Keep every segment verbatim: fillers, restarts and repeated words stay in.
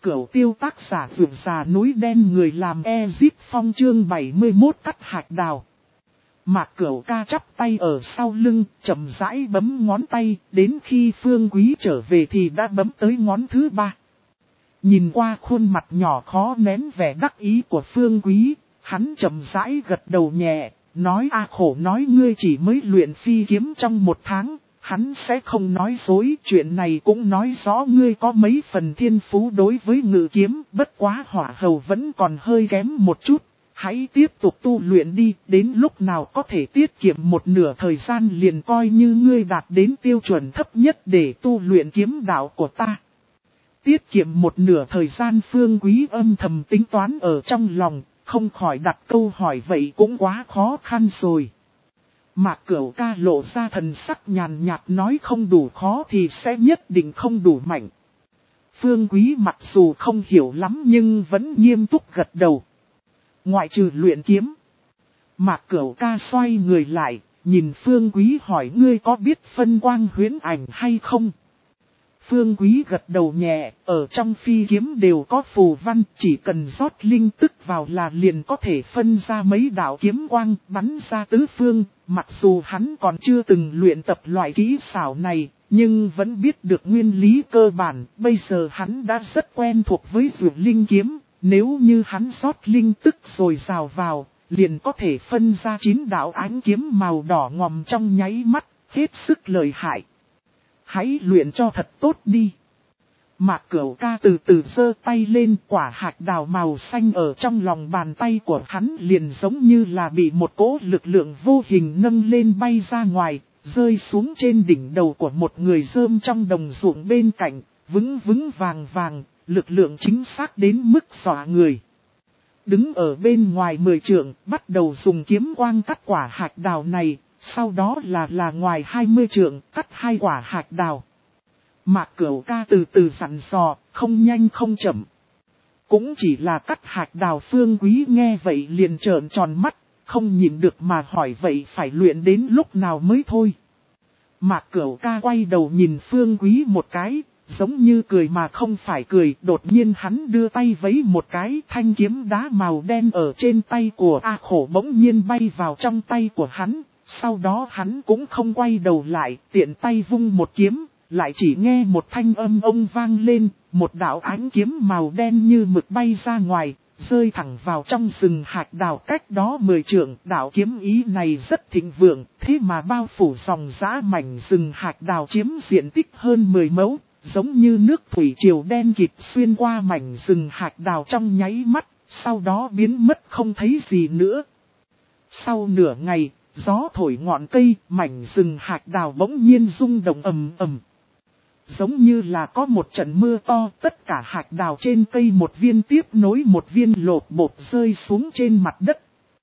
Cửu Tiêu tác giả vượt già núi đen người làm Ezip Phong chương bảy mươi mốt cắt hạt đào. Mạc Cửu ca chắp tay ở sau lưng, chậm rãi bấm ngón tay, đến khi Phương Quý trở về thì đã bấm tới ngón thứ ba. Nhìn qua khuôn mặt nhỏ khó nén vẻ đắc ý của Phương Quý, hắn chậm rãi gật đầu nhẹ, nói a khổ nói ngươi chỉ mới luyện phi kiếm trong một tháng. Hắn sẽ không nói dối, chuyện này cũng nói rõ ngươi có mấy phần thiên phú đối với ngự kiếm, bất quá hỏa hầu vẫn còn hơi kém một chút. Hãy tiếp tục tu luyện đi, đến lúc nào có thể tiết kiệm một nửa thời gian liền coi như ngươi đạt đến tiêu chuẩn thấp nhất để tu luyện kiếm đạo của ta. Tiết kiệm một nửa thời gian Phương Quý âm thầm tính toán ở trong lòng, không khỏi đặt câu hỏi vậy cũng quá khó khăn rồi. Mạc Cửu ca lộ ra thần sắc nhàn nhạt nói không đủ khó thì sẽ nhất định không đủ mạnh. Phương Quý mặc dù không hiểu lắm nhưng vẫn nghiêm túc gật đầu. Ngoại trừ luyện kiếm. Mạc Cửu ca xoay người lại, nhìn Phương Quý hỏi ngươi có biết phân quang huyễn ảnh hay không? Phương Quý gật đầu nhẹ, ở trong phi kiếm đều có phù văn, chỉ cần rót linh tức vào là liền có thể phân ra mấy đạo kiếm quang bắn ra tứ phương. Mặc dù hắn còn chưa từng luyện tập loại kỹ xảo này, nhưng vẫn biết được nguyên lý cơ bản. Bây giờ hắn đã rất quen thuộc với dược linh kiếm, nếu như hắn rót linh tức rồi rào vào, liền có thể phân ra chín đạo ánh kiếm màu đỏ ngòm trong nháy mắt, hết sức lợi hại. Hãy luyện cho thật tốt đi. Mạc Cửu ca từ từ giơ tay lên, quả hạt đào màu xanh ở trong lòng bàn tay của hắn liền giống như là bị một cỗ lực lượng vô hình nâng lên bay ra ngoài, rơi xuống trên đỉnh đầu của một người rơm trong đồng ruộng bên cạnh, vững vững vàng vàng, lực lượng chính xác đến mức dọa người. Đứng ở bên ngoài mười trượng, bắt đầu dùng kiếm quang cắt quả hạt đào này. Sau đó là là ngoài hai mươi trượng, cắt hai quả hạt đào. Mạc Cửu ca từ từ dặn dò, không nhanh không chậm. Cũng chỉ là cắt hạt đào Phương Quý nghe vậy liền trợn tròn mắt, không nhìn được mà hỏi vậy phải luyện đến lúc nào mới thôi. Mạc Cửu ca quay đầu nhìn Phương Quý một cái, giống như cười mà không phải cười. Đột nhiên hắn đưa tay vấy một cái, thanh kiếm đá màu đen ở trên tay của A Khổ bỗng nhiên bay vào trong tay của hắn. Sau đó hắn cũng không quay đầu lại, tiện tay vung một kiếm, lại chỉ nghe một thanh âm ông vang lên, một đạo ánh kiếm màu đen như mực bay ra ngoài, rơi thẳng vào trong rừng hạt đào cách đó mười trượng. Đạo kiếm ý này rất thịnh vượng, thế mà bao phủ dòng dã mảnh rừng hạt đào chiếm diện tích hơn mười mẫu, giống như nước thủy triều đen kịt xuyên qua mảnh rừng hạt đào trong nháy mắt, sau đó biến mất không thấy gì nữa. Sau nửa ngày, gió thổi ngọn cây, mảnh rừng hạt đào bỗng nhiên rung động ầm ầm. Giống như là có một trận mưa to, tất cả hạt đào trên cây một viên tiếp nối một viên lột bột rơi xuống trên mặt đất.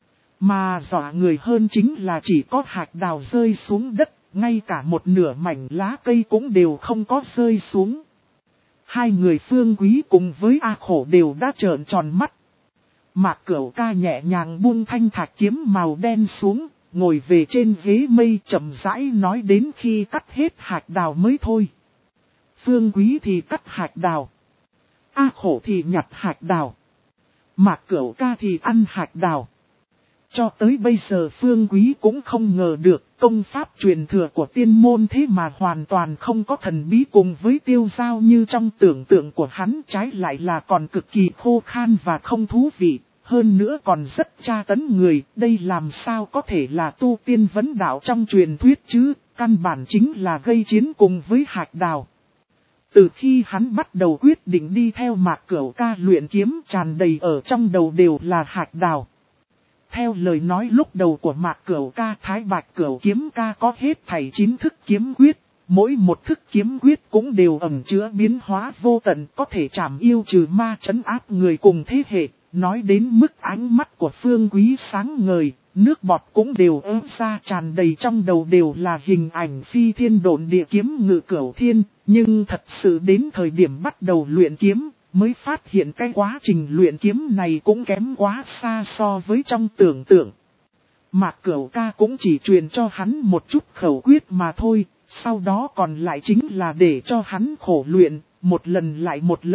Mà dọa người hơn chính là chỉ có hạt đào rơi xuống đất, ngay cả một nửa mảnh lá cây cũng đều không có rơi xuống. Hai người Phương Quý cùng với A Khổ đều đã trợn tròn mắt. Mạc Cửu ca nhẹ nhàng buông thanh thạch kiếm màu đen xuống, ngồi về trên ghế mây chậm rãi nói đến khi cắt hết hạt đào mới thôi. Phương Quý thì cắt hạt đào. A Khổ thì nhặt hạt đào. Mạc Cửu ca thì ăn hạt đào. Cho tới bây giờ Phương Quý cũng không ngờ được công pháp truyền thừa của tiên môn thế mà hoàn toàn không có thần bí cùng với tiêu giao như trong tưởng tượng của hắn, trái lại là còn cực kỳ khô khan và không thú vị. Hơn nữa còn rất tra tấn người, đây làm sao có thể là tu tiên vấn đạo trong truyền thuyết chứ, căn bản chính là gây chiến cùng với hạt đào. Từ khi hắn bắt đầu quyết định đi theo Mạc Cửu ca luyện kiếm, tràn đầy ở trong đầu đều là hạt đào. Theo lời nói lúc đầu của Mạc Cửu ca, Thái Bạch Cửu kiếm ca có hết thảy chín thức kiếm quyết, mỗi một thức kiếm quyết cũng đều ẩn chứa biến hóa vô tận, có thể trảm yêu trừ ma trấn áp người cùng thế hệ. Nói đến mức ánh mắt của Phương Quý sáng ngời, nước bọt cũng đều ớt ra, tràn đầy trong đầu đều là hình ảnh phi thiên độn địa kiếm ngự cửu thiên. Nhưng thật sự đến thời điểm bắt đầu luyện kiếm, mới phát hiện cái quá trình luyện kiếm này cũng kém quá xa so với trong tưởng tượng. Mạc Cửu ca cũng chỉ truyền cho hắn một chút khẩu quyết mà thôi, sau đó còn lại chính là để cho hắn khổ luyện, một lần lại một lần,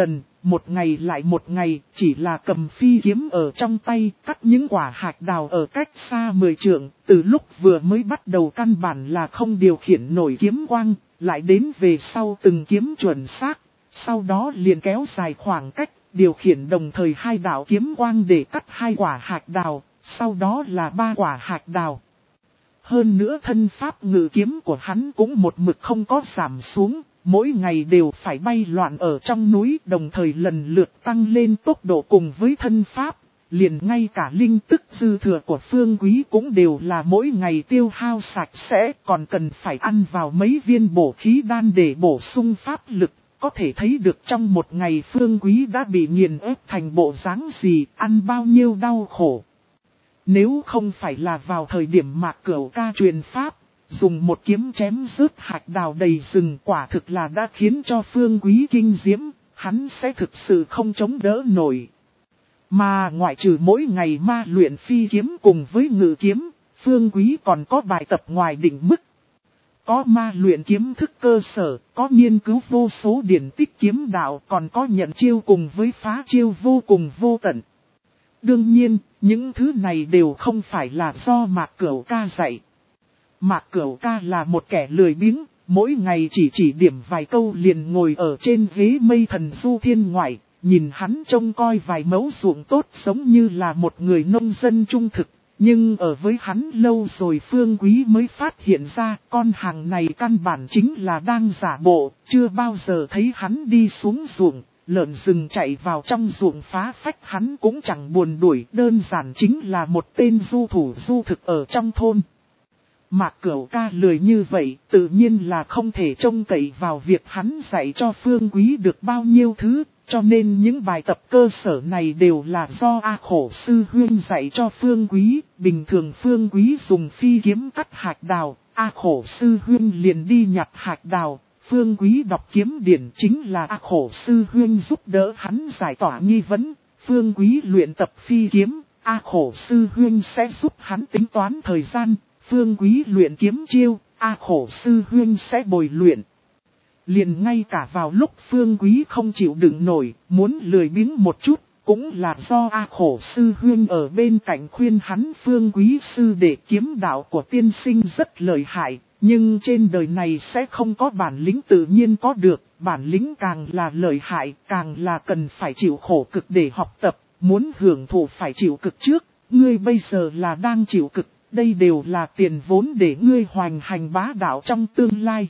một ngày lại một ngày, chỉ là cầm phi kiếm ở trong tay, cắt những quả hạch đào ở cách xa mười trượng, từ lúc vừa mới bắt đầu căn bản là không điều khiển nổi kiếm quang, lại đến về sau từng kiếm chuẩn xác, sau đó liền kéo dài khoảng cách, điều khiển đồng thời hai đạo kiếm quang để cắt hai quả hạch đào, sau đó là ba quả hạch đào. Hơn nữa thân pháp ngự kiếm của hắn cũng một mực không có giảm xuống, mỗi ngày đều phải bay loạn ở trong núi, đồng thời lần lượt tăng lên tốc độ cùng với thân pháp, liền ngay cả linh tức dư thừa của Phương Quý cũng đều là mỗi ngày tiêu hao sạch sẽ, còn cần phải ăn vào mấy viên bổ khí đan để bổ sung pháp lực, có thể thấy được trong một ngày Phương Quý đã bị nghiền ép thành bộ dáng gì, ăn bao nhiêu đau khổ. Nếu không phải là vào thời điểm Mạc Cửu ca truyền pháp, dùng một kiếm chém rớt hạch đào đầy rừng, quả thực là đã khiến cho Phương Quý kinh diễm, hắn sẽ thực sự không chống đỡ nổi. Mà ngoại trừ mỗi ngày ma luyện phi kiếm cùng với ngự kiếm, Phương Quý còn có bài tập ngoài định mức. Có ma luyện kiếm thức cơ sở, có nghiên cứu vô số điển tích kiếm đạo, còn có nhận chiêu cùng với phá chiêu vô cùng vô tận. Đương nhiên, những thứ này đều không phải là do Mạc Cửu ca dạy. Mạc Cửu ca là một kẻ lười biếng, mỗi ngày chỉ chỉ điểm vài câu liền ngồi ở trên ghế mây thần du thiên ngoại, nhìn hắn trông coi vài mẫu ruộng tốt giống như là một người nông dân trung thực. Nhưng ở với hắn lâu rồi Phương Quý mới phát hiện ra con hàng này căn bản chính là đang giả bộ, chưa bao giờ thấy hắn đi xuống ruộng. Lợn rừng chạy vào trong ruộng phá phách hắn cũng chẳng buồn đuổi, đơn giản chính là một tên du thủ du thực ở trong thôn. Mạc Cửu ca lười như vậy, tự nhiên là không thể trông cậy vào việc hắn dạy cho Phương Quý được bao nhiêu thứ, cho nên những bài tập cơ sở này đều là do A Khổ Sư Huyên dạy cho Phương Quý. Bình thường Phương Quý dùng phi kiếm cắt hạch đào, A Khổ Sư Huyên liền đi nhặt hạch đào. Phương Quý đọc kiếm điển chính là A Khổ Sư Huyên giúp đỡ hắn giải tỏa nghi vấn. Phương Quý luyện tập phi kiếm, A Khổ Sư Huyên sẽ giúp hắn tính toán thời gian. Phương Quý luyện kiếm chiêu, A Khổ Sư Huyên sẽ bồi luyện. Liền ngay cả vào lúc Phương Quý không chịu đựng nổi, muốn lười biếng một chút, cũng là do A Khổ Sư Huyên ở bên cạnh khuyên hắn. Phương Quý sư đệ kiếm đạo của tiên sinh rất lợi hại, nhưng trên đời này sẽ không có bản lĩnh tự nhiên có được, bản lĩnh càng là lợi hại, càng là cần phải chịu khổ cực để học tập, muốn hưởng thụ phải chịu cực trước, ngươi bây giờ là đang chịu cực, đây đều là tiền vốn để ngươi hoành hành bá đạo trong tương lai.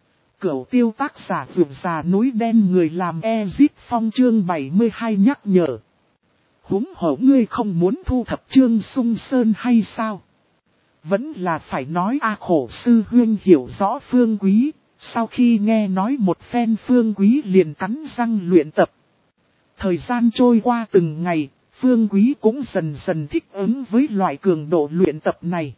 Cửu Tiêu tác giả Vượt Già Núi Đen người làm Ezip Phong chương bảy mươi hai nhắc nhở. Húng hổ ngươi không muốn thu thập Trương Sung Sơn hay sao? Vẫn là phải nói A Khổ Sư Huyên hiểu rõ Phương Quý, sau khi nghe nói một phen Phương Quý liền cắn răng luyện tập. Thời gian trôi qua từng ngày, Phương Quý cũng dần dần thích ứng với loại cường độ luyện tập này.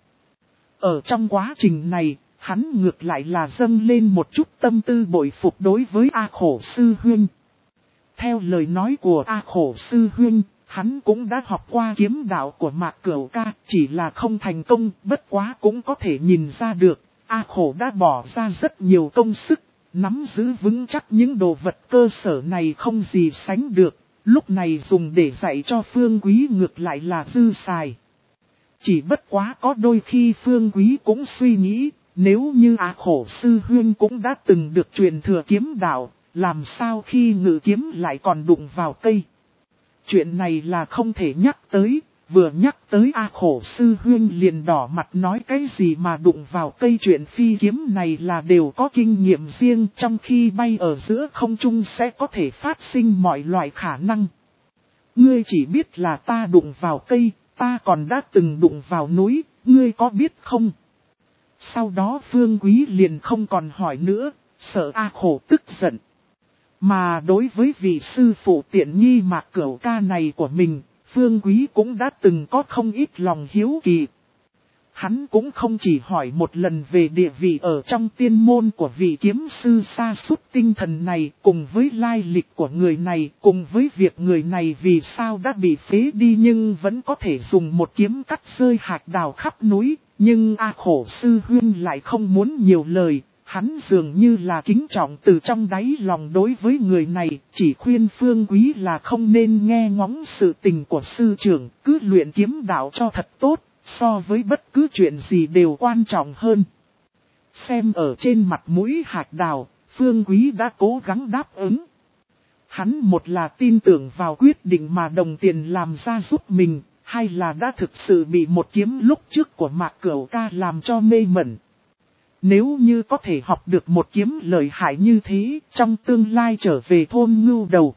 Ở trong quá trình này, hắn ngược lại là dâng lên một chút tâm tư bội phục đối với A Khổ Sư Huyên. Theo lời nói của A Khổ Sư Huyên, hắn cũng đã học qua kiếm đạo của Mạc Cửu ca, chỉ là không thành công, bất quá cũng có thể nhìn ra được, A Khổ đã bỏ ra rất nhiều công sức, nắm giữ vững chắc những đồ vật cơ sở này không gì sánh được, lúc này dùng để dạy cho Phương Quý ngược lại là dư xài. Chỉ bất quá có đôi khi Phương Quý cũng suy nghĩ, nếu như A Khổ Sư Huyên cũng đã từng được truyền thừa kiếm đạo, làm sao khi ngự kiếm lại còn đụng vào cây. Chuyện này là không thể nhắc tới, vừa nhắc tới A Khổ Sư Huyên liền đỏ mặt nói cái gì mà đụng vào cây. Chuyện phi kiếm này là đều có kinh nghiệm riêng, trong khi bay ở giữa không trung sẽ có thể phát sinh mọi loại khả năng. Ngươi chỉ biết là ta đụng vào cây, ta còn đã từng đụng vào núi, ngươi có biết không? Sau đó Phương Quý liền không còn hỏi nữa, sợ A Khổ tức giận. Mà đối với vị sư phụ tiện nghi Mạc Cửu ca này của mình, Phương Quý cũng đã từng có không ít lòng hiếu kỳ. Hắn cũng không chỉ hỏi một lần về địa vị ở trong tiên môn của vị kiếm sư sa sút tinh thần này, cùng với lai lịch của người này, cùng với việc người này vì sao đã bị phế đi nhưng vẫn có thể dùng một kiếm cắt rơi hạch đào khắp núi. Nhưng A Khổ Sư Huyên lại không muốn nhiều lời, Hắn dường như là kính trọng từ trong đáy lòng đối với người này, chỉ khuyên Phương Quý là không nên nghe ngóng sự tình của sư trưởng, cứ luyện kiếm đạo cho thật tốt, so với bất cứ chuyện gì đều quan trọng hơn. Xem ở trên mặt mũi Hạc Đào, Phương Quý đã cố gắng đáp ứng. Hắn một là tin tưởng vào quyết định mà đồng tiền làm ra giúp mình, hai là đã thực sự bị một kiếm lúc trước của Mạc Cửu Ca làm cho mê mẩn. Nếu như có thể học được một kiếm lợi hại như thế, trong tương lai trở về thôn Ngưu Đầu.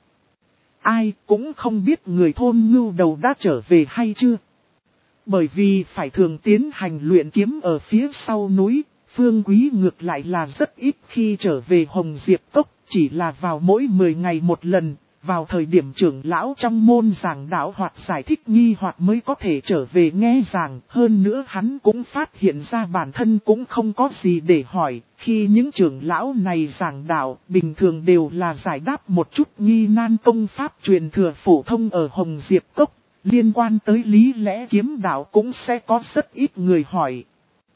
Ai cũng không biết người thôn Ngưu Đầu đã trở về hay chưa. Bởi vì phải thường tiến hành luyện kiếm ở phía sau núi, Phương Quý ngược lại là rất ít khi trở về Hồng Diệp Cốc, chỉ là vào mỗi mười ngày một lần, vào thời điểm trưởng lão trong môn giảng đạo hoặc giải thích nghi hoặc mới có thể trở về nghe giảng. Hơn nữa hắn cũng phát hiện ra bản thân cũng không có gì để hỏi, khi những trưởng lão này giảng đạo bình thường đều là giải đáp một chút nghi nan công pháp truyền thừa phổ thông ở Hồng Diệp Cốc, liên quan tới lý lẽ kiếm đạo cũng sẽ có rất ít người hỏi.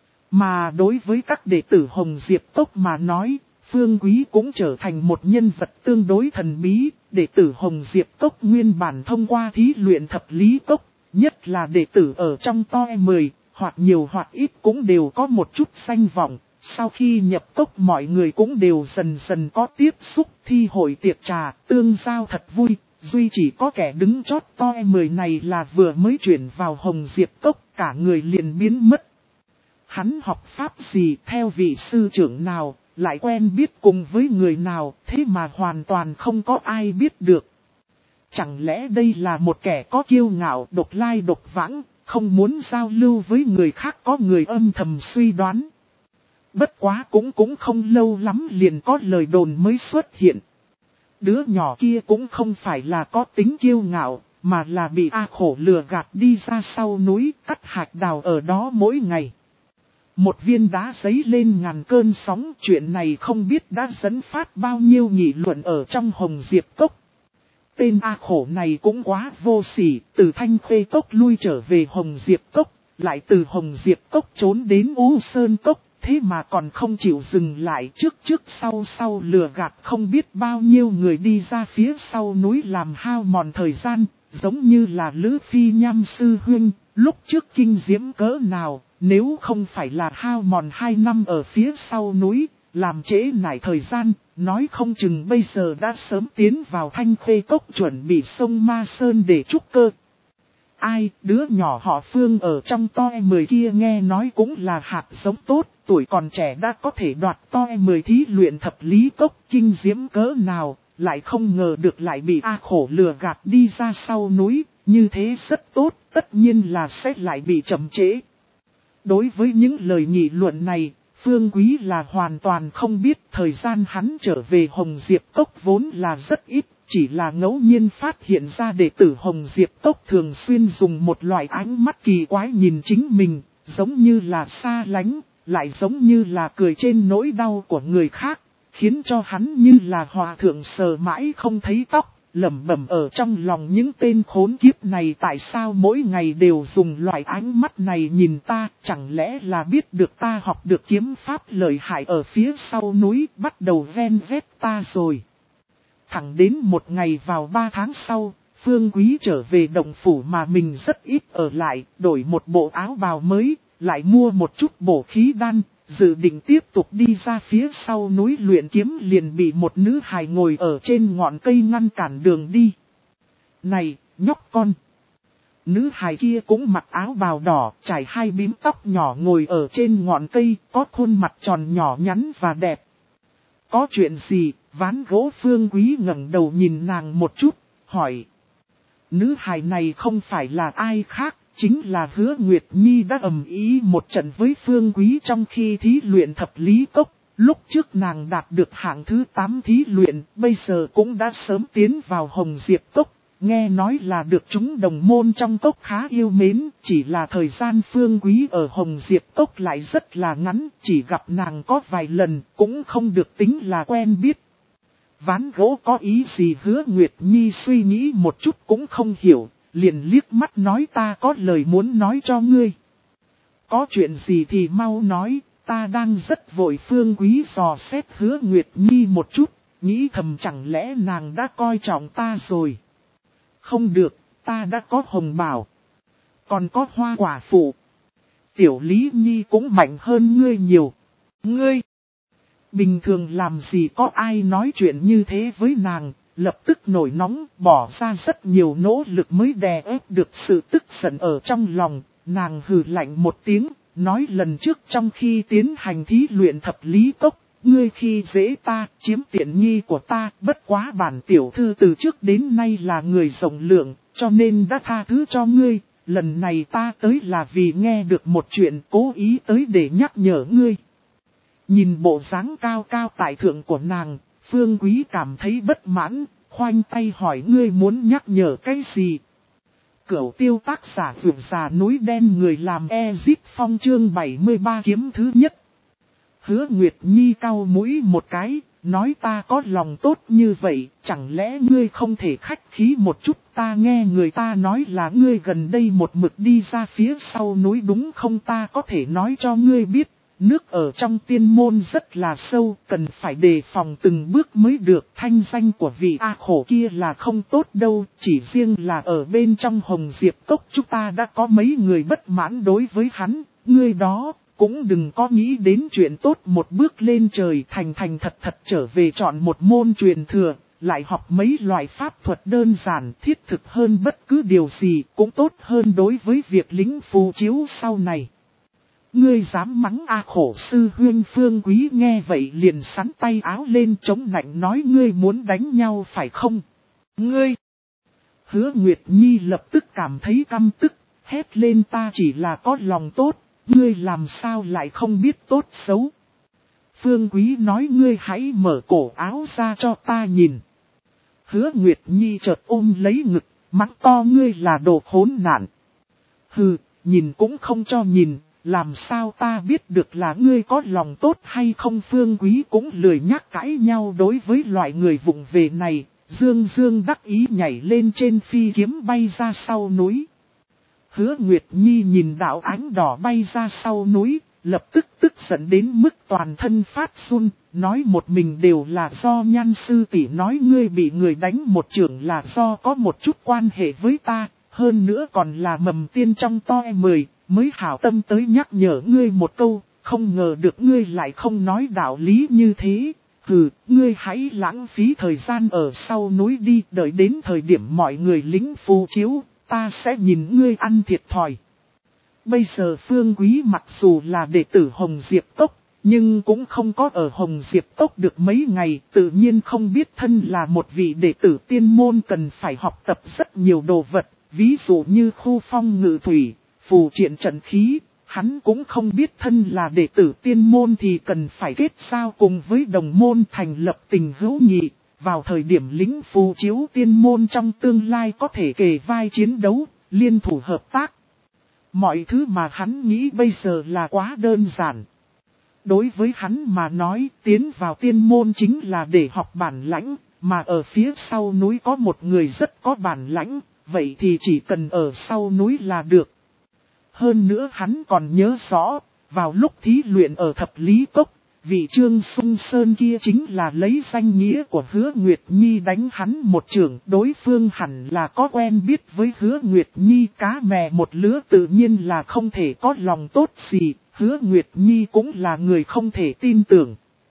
Mà đối với các đệ tử Hồng Diệp Cốc mà nói, Phương Quý cũng trở thành một nhân vật tương đối thần bí. Đệ tử Hồng Diệp Cốc nguyên bản thông qua thí luyện thập lý cốc, nhất là đệ tử ở trong toi mười, hoặc nhiều hoặc ít cũng đều có một chút danh vọng. Sau khi nhập cốc mọi người cũng đều dần dần có tiếp xúc, thi hội tiệc trà, tương giao thật vui. Duy chỉ có kẻ đứng chót toi mười này là vừa mới chuyển vào Hồng Diệp Cốc, cả người liền biến mất. Hắn học pháp gì, theo vị sư trưởng nào, lại quen biết cùng với người nào, thế mà hoàn toàn không có ai biết được. Chẳng lẽ đây là một kẻ có kiêu ngạo, độc lai độc vãng, không muốn giao lưu với người khác, có người âm thầm suy đoán. Bất quá cũng cũng không lâu lắm liền có lời đồn mới xuất hiện. Đứa nhỏ kia cũng không phải là có tính kiêu ngạo, mà là bị A Khổ lừa gạt đi ra sau núi cắt hạch đào ở đó mỗi ngày. Một viên đá giấy lên ngàn cơn sóng, chuyện này không biết đã dẫn phát bao nhiêu nghị luận ở trong Hồng Diệp Cốc. Tên A Khổ này cũng quá vô sỉ, từ Thanh Khê Cốc lui trở về Hồng Diệp Cốc, lại từ Hồng Diệp Cốc trốn đến U Sơn Cốc, thế mà còn không chịu dừng lại, trước trước sau sau lừa gạt không biết bao nhiêu người đi ra phía sau núi làm hao mòn thời gian, giống như là Lữ Phi Nham sư huynh, lúc trước kinh diễm cỡ nào. Nếu không phải là hao mòn hai năm ở phía sau núi, làm trễ nải thời gian, nói không chừng bây giờ đã sớm tiến vào Thanh Khê Cốc chuẩn bị sông Ma Sơn để trúc cơ. Ai, đứa nhỏ họ Phương ở trong toi mười kia nghe nói cũng là hạt giống tốt, tuổi còn trẻ đã có thể đoạt toi mười thí luyện thập lý cốc, kinh diễm cỡ nào, lại không ngờ được lại bị A Khổ lừa gạt đi ra sau núi, như thế rất tốt, tất nhiên là sẽ lại bị chậm trễ. Đối với những lời nghị luận này, Phương Quý là hoàn toàn không biết. Thời gian hắn trở về Hồng Diệp Cốc vốn là rất ít, chỉ là ngẫu nhiên phát hiện ra đệ tử Hồng Diệp Cốc thường xuyên dùng một loại ánh mắt kỳ quái nhìn chính mình, giống như là xa lánh, lại giống như là cười trên nỗi đau của người khác, khiến cho hắn như là hòa thượng sờ mãi không thấy tóc. Lẩm bẩm ở trong lòng những tên khốn kiếp này, tại sao mỗi ngày đều dùng loại ánh mắt này nhìn ta, chẳng lẽ là biết được ta học được kiếm pháp lợi hại ở phía sau núi, bắt đầu ven vét ta rồi. Thẳng đến một ngày vào ba tháng sau, Phương Quý trở về động phủ mà mình rất ít ở lại, đổi một bộ áo bào mới, lại mua một chút bổ khí đan. Dự định tiếp tục đi ra phía sau núi luyện kiếm liền bị một nữ hài ngồi ở trên ngọn cây ngăn cản đường đi. Này, nhóc con! Nữ hài kia cũng mặc áo bào đỏ, trải hai bím tóc nhỏ ngồi ở trên ngọn cây, có khuôn mặt tròn nhỏ nhắn và đẹp. Có chuyện gì? Ván gỗ Phương Quý ngẩng đầu nhìn nàng một chút, hỏi. Nữ hài này không phải là ai khác. Chính là Hứa Nguyệt Nhi đã ầm ý một trận với Phương Quý trong khi thí luyện thập lý cốc. Lúc trước nàng đạt được hạng thứ tám thí luyện, bây giờ cũng đã sớm tiến vào Hồng Diệp Cốc. Nghe nói là được chúng đồng môn trong cốc khá yêu mến, chỉ là thời gian Phương Quý ở Hồng Diệp Cốc lại rất là ngắn, chỉ gặp nàng có vài lần, cũng không được tính là quen biết. Ván gỗ có ý gì? Hứa Nguyệt Nhi suy nghĩ một chút cũng không hiểu. Liền liếc mắt nói, ta có lời muốn nói cho ngươi. Có chuyện gì thì mau nói, ta đang rất vội. Phương Quý dò xét Hứa Nguyệt Nhi một chút, nghĩ thầm chẳng lẽ nàng đã coi trọng ta rồi. Không được, ta đã có hồng bào, còn có hoa quả phụ. Tiểu Lý Nhi cũng mạnh hơn ngươi nhiều. Ngươi, bình thường làm gì có ai nói chuyện như thế với nàng, lập tức nổi nóng, bỏ ra rất nhiều nỗ lực mới đè ép được sự tức giận ở trong lòng. Nàng hừ lạnh một tiếng, nói lần trước trong khi tiến hành thí luyện thập lý cốc, ngươi khi dễ ta, chiếm tiện nghi của ta, bất quá bản tiểu thư từ trước đến nay là người rộng lượng, cho nên đã tha thứ cho ngươi. Lần này ta tới là vì nghe được một chuyện, cố ý tới để nhắc nhở ngươi. Nhìn bộ dáng cao cao tại thượng của nàng, Phương Quý cảm thấy bất mãn, khoanh tay hỏi ngươi muốn nhắc nhở cái gì. Cửu Tiêu tác giả vượt già núi đen người làm Ezip Phong chương bảy mươi ba kiếm thứ nhất. Hứa Nguyệt Nhi cau mũi một cái, nói ta có lòng tốt như vậy, chẳng lẽ ngươi không thể khách khí một chút. Ta nghe người ta nói là ngươi gần đây một mực đi ra phía sau núi đúng không? Ta có thể nói cho ngươi biết, nước ở trong tiên môn rất là sâu, cần phải đề phòng từng bước mới được. Thanh danh của vị A khổ kia là không tốt đâu, chỉ riêng là ở bên trong Hồng Diệp Cốc chúng ta đã có mấy người bất mãn đối với hắn. Ngươi đó, cũng đừng có nghĩ đến chuyện tốt, một bước lên trời, thành thành thật thật trở về chọn một môn truyền thừa, lại học mấy loại pháp thuật đơn giản thiết thực hơn bất cứ điều gì, cũng tốt hơn đối với việc lính phù chiếu sau này. Ngươi dám mắng A khổ sư huynh? Phương Quý nghe vậy liền sắn tay áo lên chống nạnh nói ngươi muốn đánh nhau phải không? Ngươi! Hứa Nguyệt Nhi lập tức cảm thấy căm tức, hét lên ta chỉ là có lòng tốt, ngươi làm sao lại không biết tốt xấu? Phương Quý nói ngươi hãy mở cổ áo ra cho ta nhìn. Hứa Nguyệt Nhi chợt ôm lấy ngực, mắng to ngươi là đồ khốn nạn. Hừ, nhìn cũng không cho nhìn, làm sao ta biết được là ngươi có lòng tốt hay không? Phương Quý cũng lười nhắc cãi nhau đối với loại người vụng về này, dương dương đắc ý nhảy lên trên phi kiếm bay ra sau núi. Hứa Nguyệt Nhi nhìn đạo ánh đỏ bay ra sau núi, lập tức tức giận đến mức toàn thân phát run, nói một mình đều là do Nhan sư tỷ nói ngươi bị người đánh một chưởng là do có một chút quan hệ với ta, hơn nữa còn là mầm tiên trong to mười, mới hảo tâm tới nhắc nhở ngươi một câu, không ngờ được ngươi lại không nói đạo lý như thế. Hừ, ngươi hãy lãng phí thời gian ở sau núi đi, đợi đến thời điểm mọi người lính phù chiếu, ta sẽ nhìn ngươi ăn thiệt thòi. Bây giờ Phương Quý mặc dù là đệ tử Hồng Diệp Cốc, nhưng cũng không có ở Hồng Diệp Cốc được mấy ngày, tự nhiên không biết thân là một vị đệ tử tiên môn cần phải học tập rất nhiều đồ vật, ví dụ như khu phong ngự thủy, phù triện trận khí. Hắn cũng không biết thân là đệ tử tiên môn thì cần phải kết giao cùng với đồng môn thành lập tình hữu nghị, vào thời điểm lính phù chiếu tiên môn trong tương lai có thể kề vai chiến đấu, liên thủ hợp tác. Mọi thứ mà hắn nghĩ bây giờ là quá đơn giản. Đối với hắn mà nói, tiến vào tiên môn chính là để học bản lãnh, mà ở phía sau núi có một người rất có bản lãnh, vậy thì chỉ cần ở sau núi là được. Hơn nữa hắn còn nhớ rõ, vào lúc thí luyện ở thập lý cốc, vị Trương Sung Sơn kia chính là lấy danh nghĩa của Hứa Nguyệt Nhi đánh hắn một chưởng. Đối phương hẳn là có quen biết với Hứa Nguyệt Nhi, cá mè một lứa tự nhiên là không thể có lòng tốt gì. Hứa Nguyệt Nhi cũng là người không thể tin tưởng.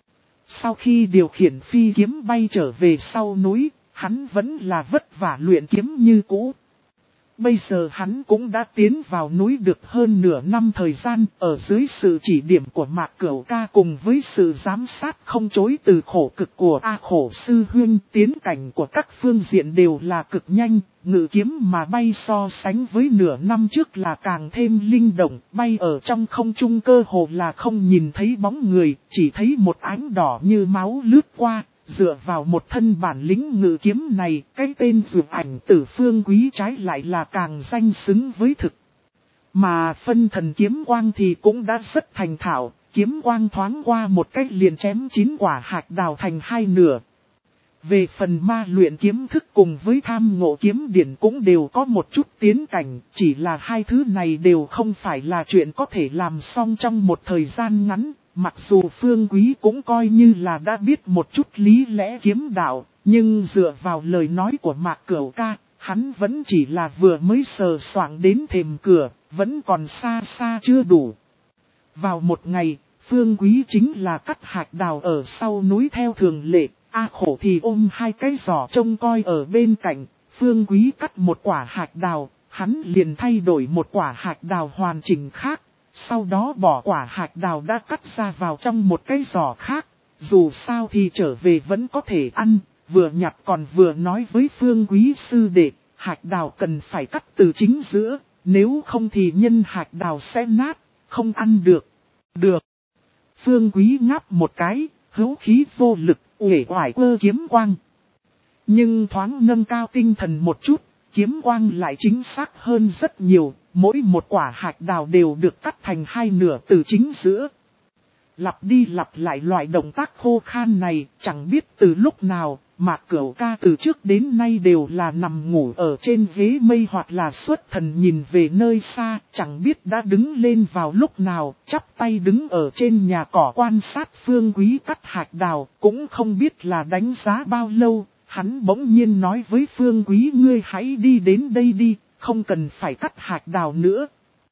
Sau khi điều khiển phi kiếm bay trở về sau núi, hắn vẫn là vất vả luyện kiếm như cũ. Bây giờ hắn cũng đã tiến vào núi được hơn nửa năm thời gian, ở dưới sự chỉ điểm của Mạc Cửu Ca cùng với sự giám sát không chối từ khổ cực của A khổ sư huynh, tiến cảnh của các phương diện đều là cực nhanh, ngự kiếm mà bay so sánh với nửa năm trước là càng thêm linh động, bay ở trong không trung cơ hồ là không nhìn thấy bóng người, chỉ thấy một ánh đỏ như máu lướt qua. Dựa vào một thân bản lĩnh ngự kiếm này, cái tên Dược Ảnh Tử Phương Quý trái lại là càng danh xứng với thực. Mà phân thần kiếm quang thì cũng đã rất thành thạo, kiếm quang thoáng qua một cách liền chém chín quả hạt đào thành hai nửa. Về phần ma luyện kiếm thức cùng với tham ngộ kiếm điển cũng đều có một chút tiến cảnh, chỉ là hai thứ này đều không phải là chuyện có thể làm xong trong một thời gian ngắn. Mặc dù Phương Quý cũng coi như là đã biết một chút lý lẽ kiếm đạo, nhưng dựa vào lời nói của Mạc Cửu ca, hắn vẫn chỉ là vừa mới sờ soạng đến thềm cửa, vẫn còn xa xa chưa đủ. Vào một ngày, Phương Quý chính là cắt hạt đào ở sau núi theo thường lệ, A Khổ thì ôm hai cái giỏ trông coi ở bên cạnh. Phương Quý cắt một quả hạt đào, hắn liền thay đổi một quả hạt đào hoàn chỉnh khác. Sau đó bỏ quả hạt đào đã cắt ra vào trong một cái giỏ khác. Dù sao thì trở về vẫn có thể ăn, vừa nhặt còn vừa nói với Phương Quý sư đệ, hạt đào cần phải cắt từ chính giữa, nếu không thì nhân hạt đào sẽ nát, không ăn được. Được. Phương Quý ngáp một cái, hữu khí vô lực, uể oải ơ kiếm quang. Nhưng thoáng nâng cao tinh thần một chút, kiếm quang lại chính xác hơn rất nhiều, mỗi một quả hạt đào đều được cắt thành hai nửa từ chính giữa. Lặp đi lặp lại loại động tác khô khan này, chẳng biết từ lúc nào, Mạc Cửu ca từ trước đến nay đều là nằm ngủ ở trên ghế mây hoặc là xuất thần nhìn về nơi xa, chẳng biết đã đứng lên vào lúc nào, chắp tay đứng ở trên nhà cỏ quan sát Phương Quý cắt hạt đào, cũng không biết là đánh giá bao lâu, hắn bỗng nhiên nói với Phương Quý ngươi hãy đi đến đây đi, không cần phải cắt hạt đào nữa.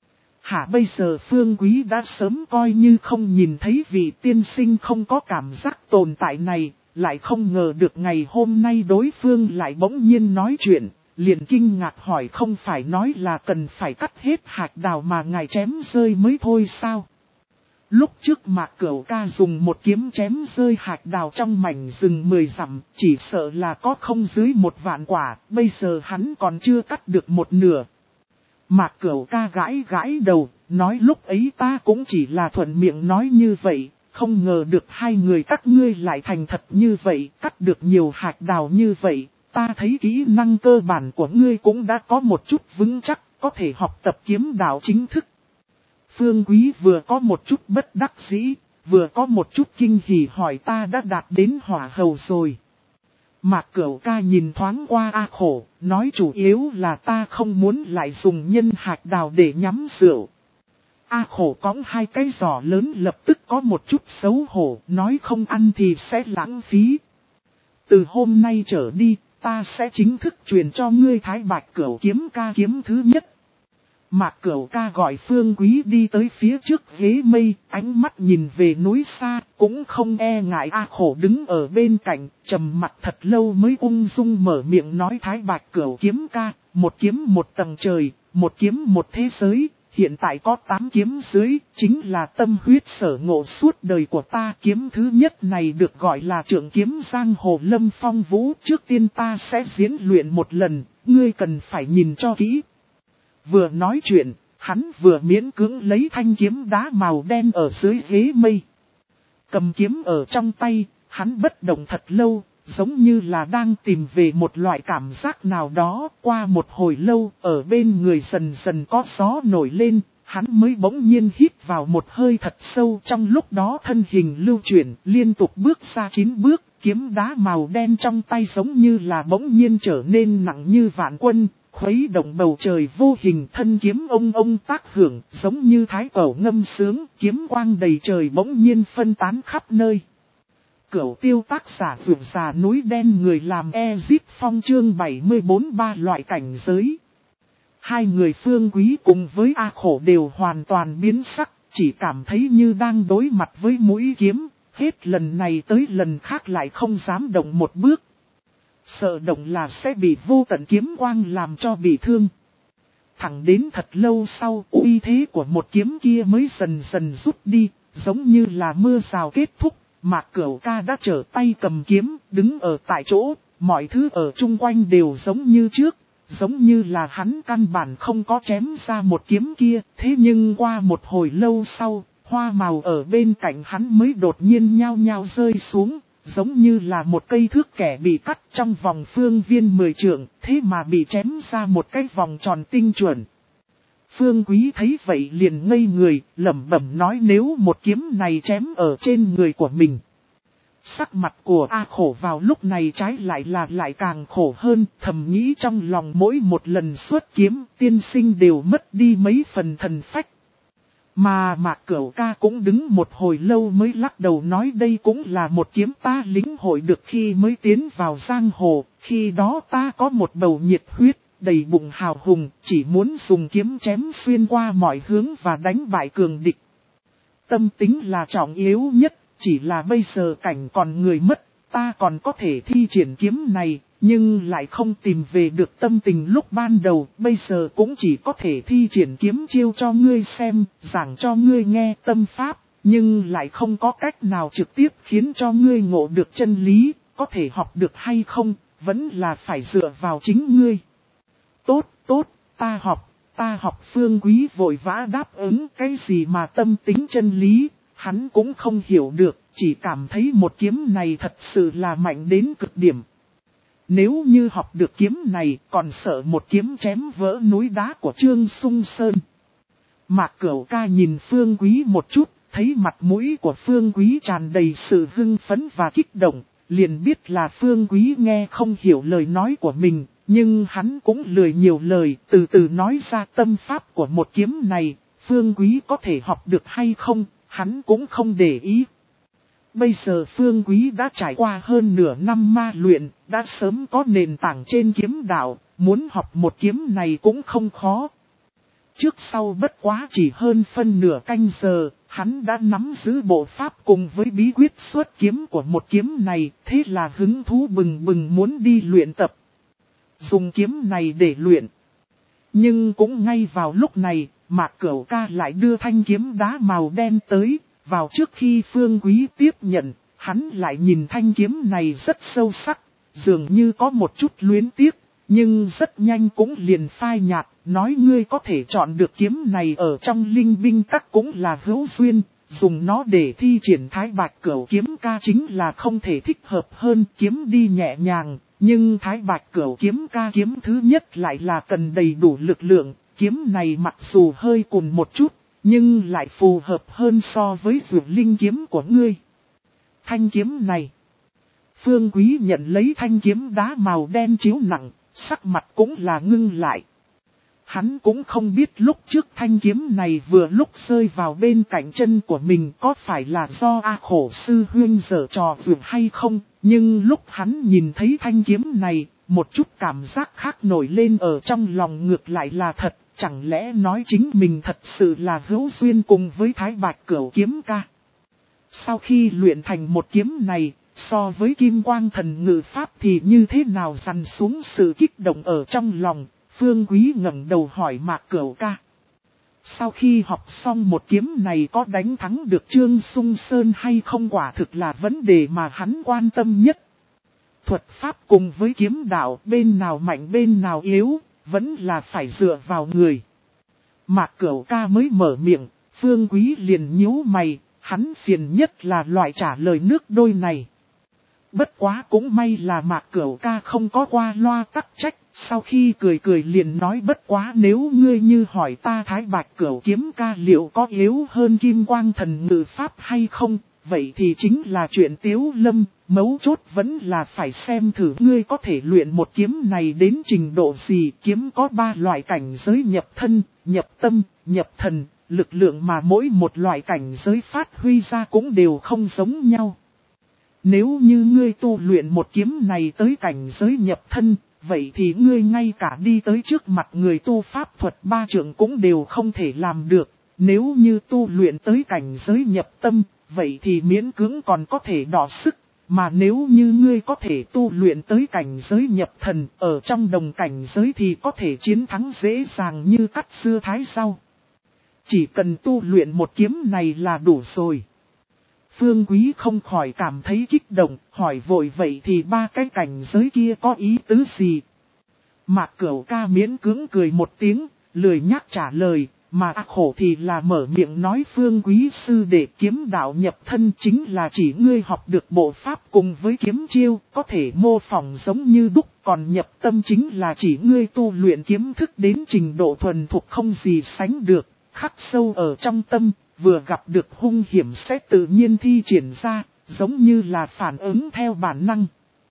Hả bây giờ Phương Quý đã sớm coi như không nhìn thấy vị tiên sinh không có cảm giác tồn tại này, lại không ngờ được ngày hôm nay đối phương lại bỗng nhiên nói chuyện, liền kinh ngạc hỏi không phải nói là cần phải cắt hết hạt đào mà ngài chém rơi mới thôi sao? Lúc trước Mạc Cửu ca dùng một kiếm chém rơi hạt đào trong mảnh rừng mười dặm, chỉ sợ là có không dưới một vạn quả, bây giờ hắn còn chưa cắt được một nửa. Mạc Cửu ca gãi gãi đầu, nói lúc ấy ta cũng chỉ là thuận miệng nói như vậy, không ngờ được hai người các ngươi lại thành thật như vậy, cắt được nhiều hạt đào như vậy, ta thấy kỹ năng cơ bản của ngươi cũng đã có một chút vững chắc, có thể học tập kiếm đạo chính thức. Phương Quý vừa có một chút bất đắc dĩ, vừa có một chút kinh hỉ hỏi ta đã đạt đến hỏa hầu rồi. Mạc Cửu ca nhìn thoáng qua A Khổ, nói chủ yếu là ta không muốn lại dùng nhân hạt đào để nhắm rượu. A Khổ cõng hai cái giỏ lớn lập tức có một chút xấu hổ, nói không ăn thì sẽ lãng phí. Từ hôm nay trở đi, ta sẽ chính thức truyền cho ngươi Thái Bạch Cửu kiếm ca kiếm thứ nhất. Mạc Cửu ca gọi Phương Quý đi tới phía trước ghế mây, ánh mắt nhìn về núi xa, cũng không e ngại A Khổ đứng ở bên cạnh, trầm mặt thật lâu mới ung dung mở miệng nói Thái Bạch Cửu kiếm ca, một kiếm một tầng trời, một kiếm một thế giới, hiện tại có tám kiếm dưới, chính là tâm huyết sở ngộ suốt đời của ta. Kiếm thứ nhất này được gọi là Trượng kiếm giang hồ Lâm Phong Vũ, trước tiên ta sẽ diễn luyện một lần, ngươi cần phải nhìn cho kỹ. Vừa nói chuyện, hắn vừa miễn cưỡng lấy thanh kiếm đá màu đen ở dưới ghế mây. Cầm kiếm ở trong tay, hắn bất động thật lâu, giống như là đang tìm về một loại cảm giác nào đó. Qua một hồi lâu, ở bên người dần dần có gió nổi lên, hắn mới bỗng nhiên hít vào một hơi thật sâu. Trong lúc đó thân hình lưu chuyển, liên tục bước ra chín bước, kiếm đá màu đen trong tay giống như là bỗng nhiên trở nên nặng như vạn quân. Khuấy động bầu trời vô hình, thân kiếm ông ông tác hưởng, giống như thái cẩu ngâm sướng, kiếm quang đầy trời bỗng nhiên phân tán khắp nơi. Cửu tiêu tác giả vượt già núi đen người làm Ezip Phong chương bảy mươi bốn ba loại cảnh giới. Hai người Phương Quý cùng với A Khổ đều hoàn toàn biến sắc, chỉ cảm thấy như đang đối mặt với mũi kiếm, hết lần này tới lần khác lại không dám động một bước. Sợ động là sẽ bị vô tận kiếm quang làm cho bị thương. Thẳng đến thật lâu sau, uy thế của một kiếm kia mới dần dần rút đi, giống như là mưa rào kết thúc. Mạc Cửu ca đã trở tay cầm kiếm, đứng ở tại chỗ, mọi thứ ở chung quanh đều giống như trước, giống như là hắn căn bản không có chém ra một kiếm kia. Thế nhưng qua một hồi lâu sau, hoa màu ở bên cạnh hắn mới đột nhiên nhao nhao rơi xuống. Giống như là một cây thước kẻ bị cắt trong vòng phương viên mười trượng, thế mà bị chém ra một cái vòng tròn tinh chuẩn. Phương Quý thấy vậy liền ngây người, lẩm bẩm nói nếu một kiếm này chém ở trên người của mình. Sắc mặt của A Khổ vào lúc này trái lại là lại càng khổ hơn, thầm nghĩ trong lòng mỗi một lần xuất kiếm, tiên sinh đều mất đi mấy phần thần phách. Mà Mạc Cửu ca cũng đứng một hồi lâu mới lắc đầu nói đây cũng là một kiếm ta lĩnh hội được khi mới tiến vào giang hồ, khi đó ta có một bầu nhiệt huyết, đầy bụng hào hùng, chỉ muốn dùng kiếm chém xuyên qua mọi hướng và đánh bại cường địch. Tâm tính là trọng yếu nhất, chỉ là bây giờ cảnh còn người mất, ta còn có thể thi triển kiếm này, nhưng lại không tìm về được tâm tình lúc ban đầu, bây giờ cũng chỉ có thể thi triển kiếm chiêu cho ngươi xem, giảng cho ngươi nghe tâm pháp, nhưng lại không có cách nào trực tiếp khiến cho ngươi ngộ được chân lý, có thể học được hay không, vẫn là phải dựa vào chính ngươi. Tốt, tốt, ta học, ta học. Phương Quý vội vã đáp ứng cái gì mà tâm tính chân lý, hắn cũng không hiểu được, chỉ cảm thấy một kiếm này thật sự là mạnh đến cực điểm. Nếu như học được kiếm này còn sợ một kiếm chém vỡ núi đá của Trương Sung Sơn. Mạc Cửu ca nhìn Phương Quý một chút, thấy mặt mũi của Phương Quý tràn đầy sự hưng phấn và kích động, liền biết là Phương Quý nghe không hiểu lời nói của mình, nhưng hắn cũng lười nhiều lời, từ từ nói ra tâm pháp của một kiếm này, Phương Quý có thể học được hay không, hắn cũng không để ý. Bây giờ Phương Quý đã trải qua hơn nửa năm ma luyện, đã sớm có nền tảng trên kiếm đạo, muốn học một kiếm này cũng không khó. Trước sau bất quá chỉ hơn phân nửa canh giờ, hắn đã nắm giữ bộ pháp cùng với bí quyết xuất kiếm của một kiếm này, thế là hứng thú bừng bừng muốn đi luyện tập. Dùng kiếm này để luyện. Nhưng cũng ngay vào lúc này, Mạc Cửu ca lại đưa thanh kiếm đá màu đen tới. Vào trước khi Phương Quý tiếp nhận, hắn lại nhìn thanh kiếm này rất sâu sắc, dường như có một chút luyến tiếc, nhưng rất nhanh cũng liền phai nhạt, nói ngươi có thể chọn được kiếm này ở trong linh binh các cũng là hữu duyên, dùng nó để thi triển Thái Bạch Cửu kiếm ca chính là không thể thích hợp hơn, kiếm đi nhẹ nhàng, nhưng Thái Bạch Cửu kiếm ca kiếm thứ nhất lại là cần đầy đủ lực lượng, kiếm này mặc dù hơi cùn một chút, nhưng lại phù hợp hơn so với dược linh kiếm của ngươi. Thanh kiếm này. Phương Quý nhận lấy thanh kiếm đá màu đen chiếu nặng, sắc mặt cũng là ngưng lại. Hắn cũng không biết lúc trước thanh kiếm này vừa lúc rơi vào bên cạnh chân của mình có phải là do A Khổ sư huyên giở trò vượt hay không, nhưng lúc hắn nhìn thấy thanh kiếm này, một chút cảm giác khác nổi lên ở trong lòng ngược lại là thật. Chẳng lẽ nói chính mình thật sự là hữu duyên cùng với Thái Bạch Cửu kiếm ca. Sau khi luyện thành một kiếm này, so với Kim Quang Thần Ngự Pháp thì như thế nào dằn xuống sự kích động ở trong lòng, Phương Quý ngẩng đầu hỏi Mạc Cửu ca. Sau khi học xong một kiếm này có đánh thắng được Trương Sung Sơn hay không quả thực là vấn đề mà hắn quan tâm nhất. Thuật pháp cùng với kiếm đạo bên nào mạnh bên nào yếu. Vẫn là phải dựa vào người. Mạc Cửu ca mới mở miệng, Phương Quý liền nhíu mày, hắn phiền nhất là loại trả lời nước đôi này. Bất quá cũng may là Mạc Cửu ca không có qua loa tắc trách, sau khi cười cười liền nói bất quá nếu ngươi như hỏi ta Thái Bạch Cửu kiếm ca liệu có yếu hơn Kim Quang Thần Ngự Pháp hay không, vậy thì chính là chuyện Tiếu Lâm, mấu chốt vẫn là phải xem thử ngươi có thể luyện một kiếm này đến trình độ gì. Kiếm có ba loại cảnh giới nhập thân, nhập tâm, nhập thần, lực lượng mà mỗi một loại cảnh giới phát huy ra cũng đều không giống nhau. Nếu như ngươi tu luyện một kiếm này tới cảnh giới nhập thân, vậy thì ngươi ngay cả đi tới trước mặt người tu pháp thuật ba trượng cũng đều không thể làm được. Nếu như tu luyện tới cảnh giới nhập tâm, vậy thì miễn cưỡng còn có thể đọ sức. Mà nếu như ngươi có thể tu luyện tới cảnh giới nhập thần, ở trong đồng cảnh giới thì có thể chiến thắng dễ dàng như cắt xưa thái rau. Chỉ cần tu luyện một kiếm này là đủ rồi. Phương Quý không khỏi cảm thấy kích động, hỏi vội vậy thì ba cái cảnh giới kia có ý tứ gì? Mạc Cửu ca miễn cưỡng cười một tiếng, lười nhắc trả lời, mà A Khổ thì là mở miệng nói Phương Quý sư để kiếm đạo nhập thân chính là chỉ ngươi học được bộ pháp cùng với kiếm chiêu, có thể mô phỏng giống như đúc, còn nhập tâm chính là chỉ ngươi tu luyện kiếm thức đến trình độ thuần thục không gì sánh được, khắc sâu ở trong tâm. Vừa gặp được hung hiểm sẽ tự nhiên thi triển ra, giống như là phản ứng theo bản năng.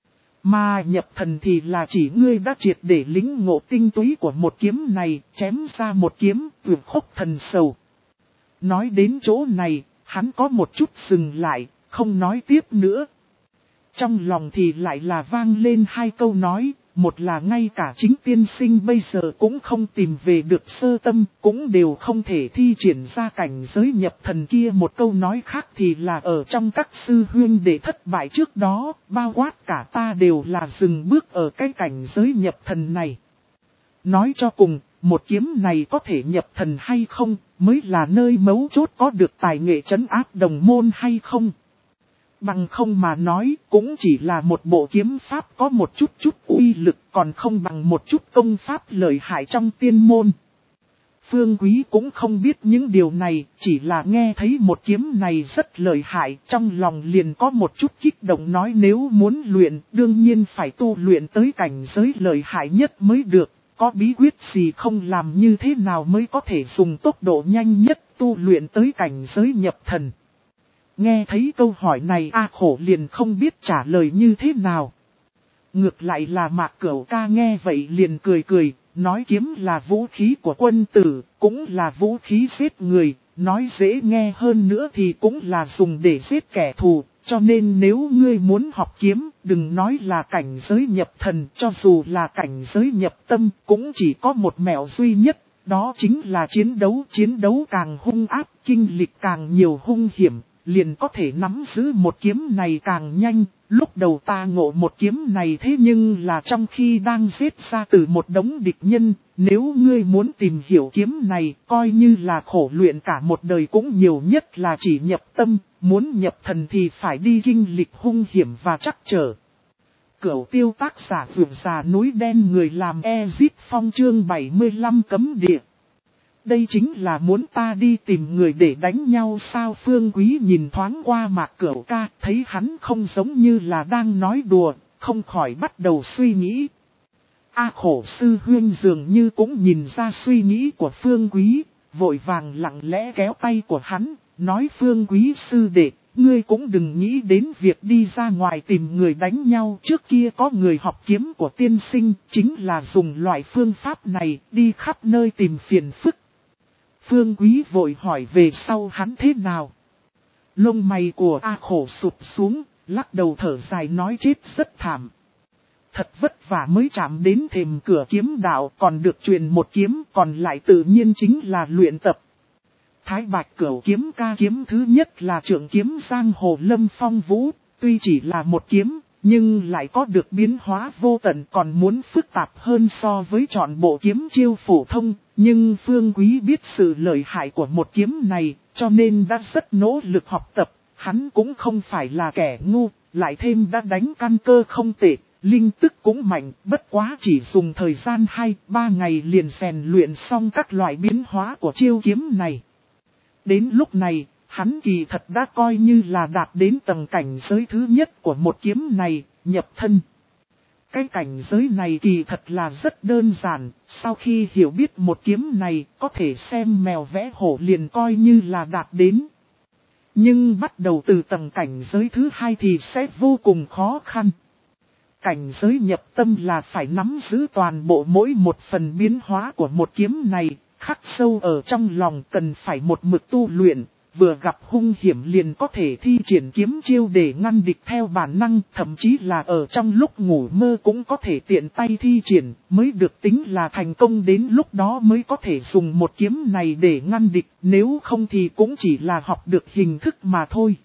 Mà nhập thần thì là chỉ ngươi đã triệt để lĩnh ngộ tinh túy của một kiếm này, chém ra một kiếm tuyệt khốc thần sầu. Nói đến chỗ này, hắn có một chút dừng lại, không nói tiếp nữa. Trong lòng thì lại là vang lên hai câu nói, một là ngay cả chính tiên sinh bây giờ cũng không tìm về được sơ tâm, cũng đều không thể thi triển ra cảnh giới nhập thần kia. Một câu nói khác thì là ở trong các sư huynh để thất bại trước đó, bao quát cả ta đều là dừng bước ở cái cảnh giới nhập thần này. Nói cho cùng, một kiếm này có thể nhập thần hay không, mới là nơi mấu chốt có được tài nghệ trấn áp đồng môn hay không. Bằng không mà nói, cũng chỉ là một bộ kiếm pháp có một chút chút uy lực, còn không bằng một chút công pháp lợi hại trong tiên môn. Phương Quý cũng không biết những điều này, chỉ là nghe thấy một kiếm này rất lợi hại, trong lòng liền có một chút kích động, nói nếu muốn luyện, đương nhiên phải tu luyện tới cảnh giới lợi hại nhất mới được, có bí quyết gì không làm như thế nào mới có thể dùng tốc độ nhanh nhất tu luyện tới cảnh giới nhập thần. Nghe thấy câu hỏi này A Khổ liền không biết trả lời như thế nào. Ngược lại là Mạc Cửu Ca nghe vậy liền cười cười, nói kiếm là vũ khí của quân tử, cũng là vũ khí giết người, nói dễ nghe hơn nữa thì cũng là dùng để giết kẻ thù, cho nên nếu ngươi muốn học kiếm, đừng nói là cảnh giới nhập thần, cho dù là cảnh giới nhập tâm, cũng chỉ có một mẹo duy nhất, đó chính là chiến đấu, chiến đấu càng hung ác, kinh lịch càng nhiều hung hiểm. Liền có thể nắm giữ một kiếm này càng nhanh, lúc đầu ta ngộ một kiếm này thế nhưng là trong khi đang giết ra từ một đống địch nhân, nếu ngươi muốn tìm hiểu kiếm này, coi như là khổ luyện cả một đời cũng nhiều nhất là chỉ nhập tâm, muốn nhập thần thì phải đi kinh lịch hung hiểm và trắc trở. Cửu Tiêu tác giả vượt già núi đen người làm Ezit Phong chương bảy mươi lăm cấm địa. Đây chính là muốn ta đi tìm người để đánh nhau sao? Phương Quý nhìn thoáng qua Mạc Cửu Ca, thấy hắn không giống như là đang nói đùa, không khỏi bắt đầu suy nghĩ. A Khổ sư huynh dường như cũng nhìn ra suy nghĩ của Phương Quý, vội vàng lặng lẽ kéo tay của hắn, nói Phương Quý sư đệ, ngươi cũng đừng nghĩ đến việc đi ra ngoài tìm người đánh nhau. Trước kia có người học kiếm của tiên sinh, chính là dùng loại phương pháp này, đi khắp nơi tìm phiền phức. Phương Quý vội hỏi về sau hắn thế nào. Lông mày của A Khổ sụp xuống, lắc đầu thở dài nói chết rất thảm. Thật vất vả mới chạm đến thềm cửa kiếm đạo, còn được truyền một kiếm, còn lại tự nhiên chính là luyện tập. Thái Bạch Cửu kiếm ca kiếm thứ nhất là trượng kiếm giang hồ Lâm Phong Vũ, tuy chỉ là một kiếm, nhưng lại có được biến hóa vô tận, còn muốn phức tạp hơn so với trọn bộ kiếm chiêu phổ thông. Nhưng Phương Quý biết sự lợi hại của một kiếm này, cho nên đã rất nỗ lực học tập. Hắn cũng không phải là kẻ ngu, lại thêm đã đánh căn cơ không tệ, linh tức cũng mạnh, bất quá chỉ dùng thời gian hai ba ngày liền rèn luyện xong các loại biến hóa của chiêu kiếm này. Đến lúc này, hắn kỳ thật đã coi như là đạt đến tầng cảnh giới thứ nhất của một kiếm này, nhập thân. Cái cảnh giới này kỳ thật là rất đơn giản, sau khi hiểu biết một kiếm này, có thể xem mèo vẽ hổ liền coi như là đạt đến. Nhưng bắt đầu từ tầng cảnh giới thứ hai thì sẽ vô cùng khó khăn. Cảnh giới nhập tâm là phải nắm giữ toàn bộ mỗi một phần biến hóa của một kiếm này, khắc sâu ở trong lòng, cần phải một mực tu luyện. Vừa gặp hung hiểm liền có thể thi triển kiếm chiêu để ngăn địch theo bản năng, thậm chí là ở trong lúc ngủ mơ cũng có thể tiện tay thi triển, mới được tính là thành công. Đến lúc đó mới có thể dùng một kiếm này để ngăn địch, nếu không thì cũng chỉ là học được hình thức mà thôi.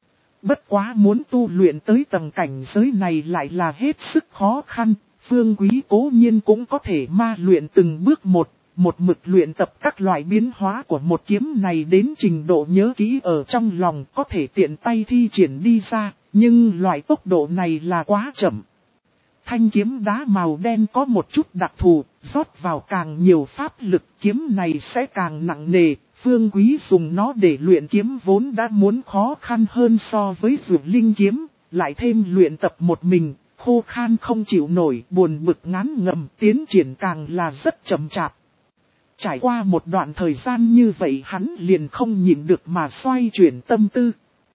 Bất quá muốn tu luyện tới tầng cảnh giới này lại là hết sức khó khăn, Phương Quý cố nhiên cũng có thể ma luyện từng bước một. Một mực luyện tập các loại biến hóa của một kiếm này đến trình độ nhớ kỹ ở trong lòng, có thể tiện tay thi triển đi ra, nhưng loại tốc độ này là quá chậm. Thanh kiếm đá màu đen có một chút đặc thù, rót vào càng nhiều pháp lực kiếm này sẽ càng nặng nề. Phương Quý dùng nó để luyện kiếm vốn đã muốn khó khăn hơn so với dược linh kiếm, lại thêm luyện tập một mình, khô khan không chịu nổi, buồn bực ngán ngầm, tiến triển càng là rất chậm chạp. Trải qua một đoạn thời gian như vậy hắn liền không nhịn được mà xoay chuyển tâm tư.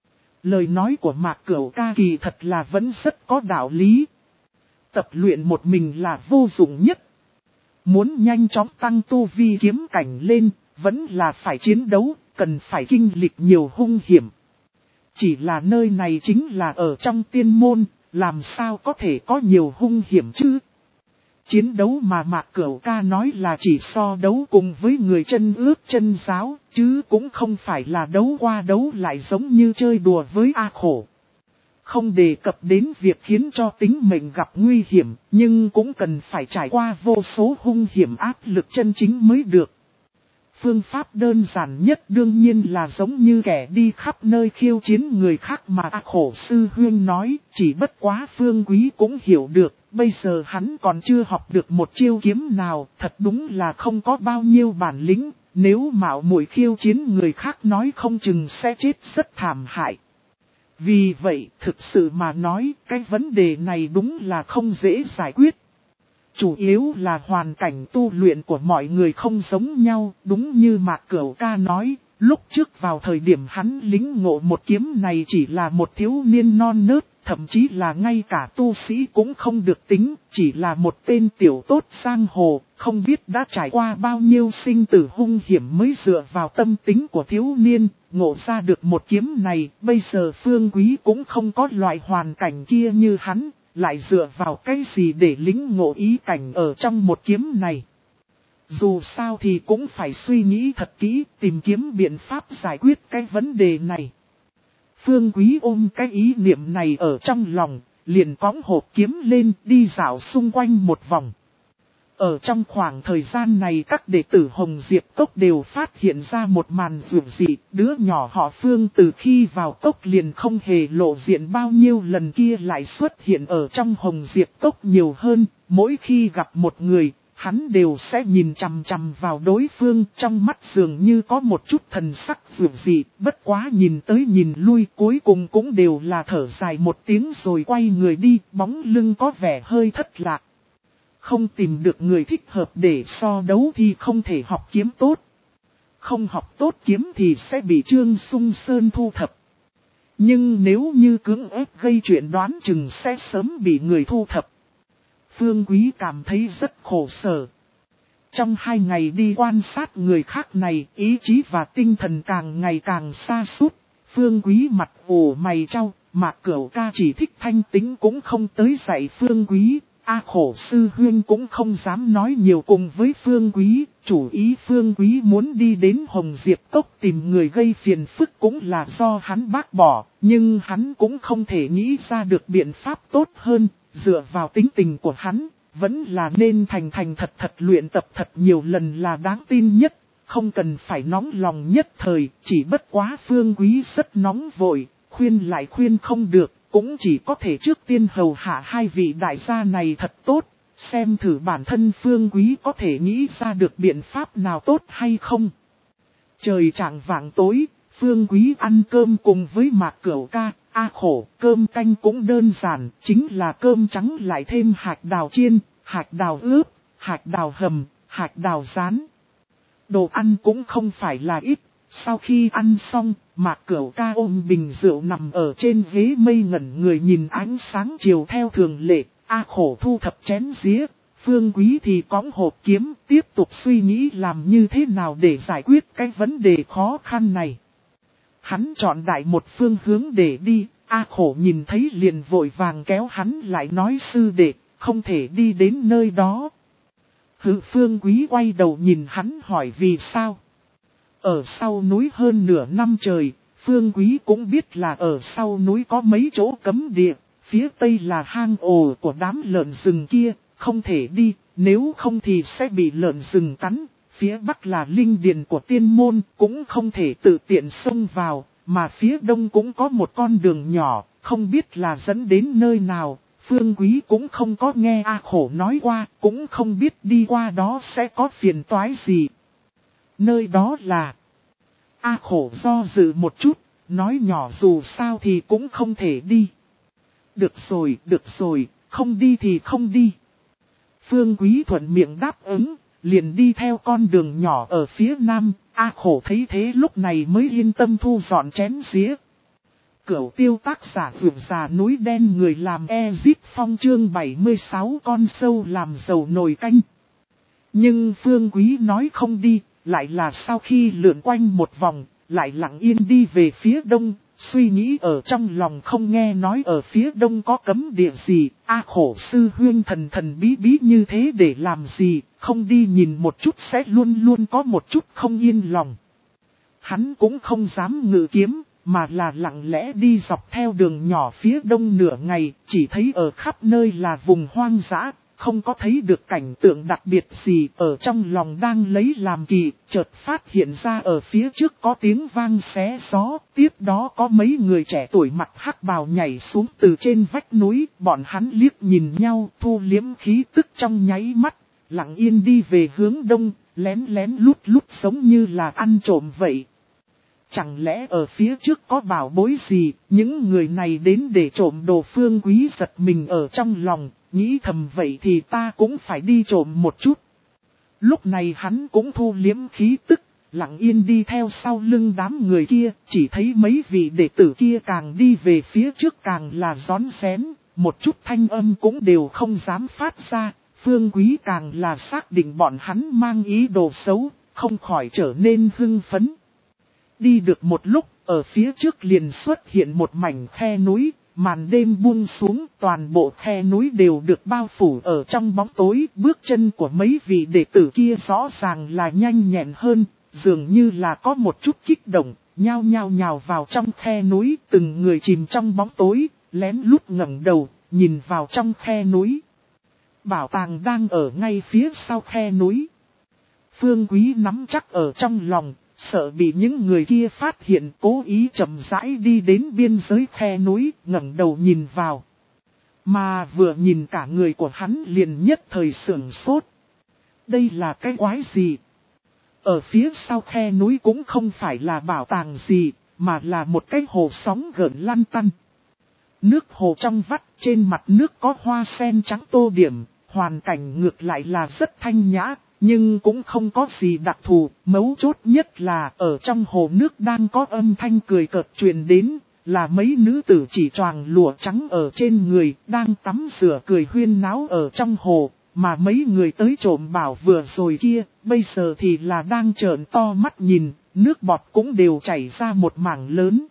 Lời nói của Mạc Cửu Ca kỳ thật là vẫn rất có đạo lý. Tập luyện một mình là vô dụng nhất. Muốn nhanh chóng tăng tu vi kiếm cảnh lên, vẫn là phải chiến đấu, cần phải kinh lịch nhiều hung hiểm. Chỉ là nơi này chính là ở trong tiên môn, làm sao có thể có nhiều hung hiểm chứ? Chiến đấu mà Mạc Cửu Ca nói là chỉ so đấu cùng với người chân ước chân giáo, chứ cũng không phải là đấu qua đấu lại giống như chơi đùa với A Khổ. Không đề cập đến việc khiến cho tính mệnh gặp nguy hiểm, nhưng cũng cần phải trải qua vô số hung hiểm áp lực chân chính mới được. Phương pháp đơn giản nhất đương nhiên là giống như kẻ đi khắp nơi khiêu chiến người khác mà A Khổ sư huyên nói, chỉ bất quá Phương Quý cũng hiểu được, bây giờ hắn còn chưa học được một chiêu kiếm nào, thật đúng là không có bao nhiêu bản lĩnh, nếu mạo muội khiêu chiến người khác nói không chừng sẽ chết rất thảm hại. Vì vậy, thực sự mà nói, cái vấn đề này đúng là không dễ giải quyết. Chủ yếu là hoàn cảnh tu luyện của mọi người không giống nhau, đúng như Mạc Cửu Ca nói, lúc trước vào thời điểm hắn lính ngộ một kiếm này chỉ là một thiếu niên non nớt, thậm chí là ngay cả tu sĩ cũng không được tính, chỉ là một tên tiểu tốt giang hồ, không biết đã trải qua bao nhiêu sinh tử hung hiểm mới dựa vào tâm tính của thiếu niên, ngộ ra được một kiếm này, bây giờ Phương Quý cũng không có loại hoàn cảnh kia như hắn. Lại dựa vào cái gì để lính ngộ ý cảnh ở trong một kiếm này. Dù sao thì cũng phải suy nghĩ thật kỹ, tìm kiếm biện pháp giải quyết cái vấn đề này. Phương Quý ôm cái ý niệm này ở trong lòng, liền cõng hộp kiếm lên đi dạo xung quanh một vòng. Ở trong khoảng thời gian này các đệ tử Hồng Diệp Cốc đều phát hiện ra một màn dường dị, đứa nhỏ họ Phương từ khi vào cốc liền không hề lộ diện bao nhiêu lần kia lại xuất hiện ở trong Hồng Diệp Cốc nhiều hơn, mỗi khi gặp một người, hắn đều sẽ nhìn chằm chằm vào đối phương, trong mắt dường như có một chút thần sắc dường dị, bất quá nhìn tới nhìn lui cuối cùng cũng đều là thở dài một tiếng rồi quay người đi, bóng lưng có vẻ hơi thất lạc. Không tìm được người thích hợp để so đấu thì không thể học kiếm tốt. Không học tốt kiếm thì sẽ bị Trương Sung Sơn thu thập. Nhưng nếu như cưỡng ép gây chuyện đoán chừng sẽ sớm bị người thu thập. Phương Quý cảm thấy rất khổ sở. Trong hai ngày đi quan sát người khác này, ý chí và tinh thần càng ngày càng xa sút. Phương Quý mặt ủ mày trao, Mạc Cửu Ca chỉ thích thanh tính cũng không tới dạy Phương Quý. A Khổ sư huyên cũng không dám nói nhiều cùng với Phương Quý, chủ ý Phương Quý muốn đi đến Hồng Diệp Cốc tìm người gây phiền phức cũng là do hắn bác bỏ, nhưng hắn cũng không thể nghĩ ra được biện pháp tốt hơn, dựa vào tính tình của hắn, vẫn là nên thành thành thật thật luyện tập thật nhiều lần là đáng tin nhất, không cần phải nóng lòng nhất thời, chỉ bất quá Phương Quý rất nóng vội, khuyên lại khuyên không được. Cũng chỉ có thể trước tiên hầu hạ hai vị đại gia này thật tốt, xem thử bản thân Phương Quý có thể nghĩ ra được biện pháp nào tốt hay không. Trời chạng vạng tối, Phương Quý ăn cơm cùng với Mạc Cửu Ca, A Khổ, cơm canh cũng đơn giản, chính là cơm trắng lại thêm hạt đào chiên, hạt đào ướp, hạt đào hầm, hạt đào rán. Đồ ăn cũng không phải là ít. Sau khi ăn xong, Mạc Cửu Ca ôm bình rượu nằm ở trên ghế mây ngẩn người nhìn ánh sáng chiều theo thường lệ, A Khổ thu thập chén dĩa, Phương Quý thì cõng hộp kiếm, tiếp tục suy nghĩ làm như thế nào để giải quyết cái vấn đề khó khăn này. Hắn chọn đại một phương hướng để đi, A Khổ nhìn thấy liền vội vàng kéo hắn lại nói sư đệ, không thể đi đến nơi đó. Hự Phương Quý quay đầu nhìn hắn hỏi vì sao. Ở sau núi hơn nửa năm trời, Phương Quý cũng biết là ở sau núi có mấy chỗ cấm địa, phía tây là hang ổ của đám lợn rừng kia, không thể đi, nếu không thì sẽ bị lợn rừng cắn, phía bắc là linh điền của tiên môn, cũng không thể tự tiện xông vào, mà phía đông cũng có một con đường nhỏ, không biết là dẫn đến nơi nào, Phương Quý cũng không có nghe A Khổ nói qua, cũng không biết đi qua đó sẽ có phiền toái gì. Nơi đó là... A Khổ do dự một chút, nói nhỏ dù sao thì cũng không thể đi. Được rồi, được rồi, không đi thì không đi. Phương Quý thuận miệng đáp ứng, liền đi theo con đường nhỏ ở phía nam. A Khổ thấy thế lúc này mới yên tâm thu dọn chén dĩa. Cửu tiêu tác giả vượt già núi đen người làm Ezip Phong chương bảy mươi sáu con sâu làm dầu nồi canh. Nhưng Phương Quý nói không đi, lại là sau khi lượn quanh một vòng, lại lặng yên đi về phía đông, suy nghĩ ở trong lòng không nghe nói ở phía đông có cấm địa gì, a khổ sư huynh thần thần bí bí như thế để làm gì, không đi nhìn một chút sẽ luôn luôn có một chút không yên lòng. Hắn cũng không dám ngự kiếm, mà là lặng lẽ đi dọc theo đường nhỏ phía đông nửa ngày, chỉ thấy ở khắp nơi là vùng hoang dã, không có thấy được cảnh tượng đặc biệt gì, ở trong lòng đang lấy làm kỳ, chợt phát hiện ra ở phía trước có tiếng vang xé gió, tiếp đó có mấy người trẻ tuổi mặc hắc bào nhảy xuống từ trên vách núi, bọn hắn liếc nhìn nhau, thu liếm khí tức trong nháy mắt, lặng yên đi về hướng đông, lén lén lút lút giống như là ăn trộm vậy. Chẳng lẽ ở phía trước có bảo bối gì, những người này đến để trộm đồ. Phương Quý giật mình ở trong lòng, nghĩ thầm vậy thì ta cũng phải đi trộm một chút. Lúc này hắn cũng thu liếm khí tức, lặng yên đi theo sau lưng đám người kia, chỉ thấy mấy vị đệ tử kia càng đi về phía trước càng là rón rén, một chút thanh âm cũng đều không dám phát ra. Phương Quý càng là xác định bọn hắn mang ý đồ xấu, không khỏi trở nên hưng phấn. Đi được một lúc, ở phía trước liền xuất hiện một mảnh khe núi, màn đêm buông xuống, toàn bộ khe núi đều được bao phủ ở trong bóng tối, bước chân của mấy vị đệ tử kia rõ ràng là nhanh nhẹn hơn, dường như là có một chút kích động, nhao nhao nhào vào trong khe núi, từng người chìm trong bóng tối, lén lút ngẩng đầu, nhìn vào trong khe núi. Bảo tàng đang ở ngay phía sau khe núi. Phương Quý nắm chắc ở trong lòng, sợ bị những người kia phát hiện, cố ý chậm rãi đi đến biên giới khe núi, ngẩng đầu nhìn vào. Mà vừa nhìn cả người của hắn liền nhất thời sửng sốt. Đây là cái quái gì? Ở phía sau khe núi cũng không phải là bảo tàng gì, mà là một cái hồ sóng gợn lăn tăn. Nước hồ trong vắt, trên mặt nước có hoa sen trắng tô điểm, hoàn cảnh ngược lại là rất thanh nhã. Nhưng cũng không có gì đặc thù, mấu chốt nhất là ở trong hồ nước đang có âm thanh cười cợt truyền đến, là mấy nữ tử chỉ choàng lụa trắng ở trên người, đang tắm rửa cười huyên náo ở trong hồ, mà mấy người tới trộm bảo vừa rồi kia, bây giờ thì là đang trợn to mắt nhìn, nước bọt cũng đều chảy ra một mảng lớn.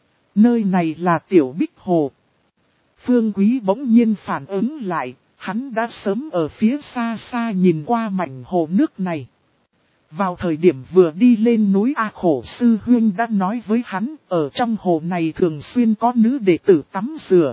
Nơi này là Tiểu Bích Hồ. Phương Quý bỗng nhiên phản ứng lại. Hắn đã sớm ở phía xa xa nhìn qua mảnh hồ nước này. Vào thời điểm vừa đi lên núi A Khổ Sư Huynh đã nói với hắn, ở trong hồ này thường xuyên có nữ đệ tử tắm rửa.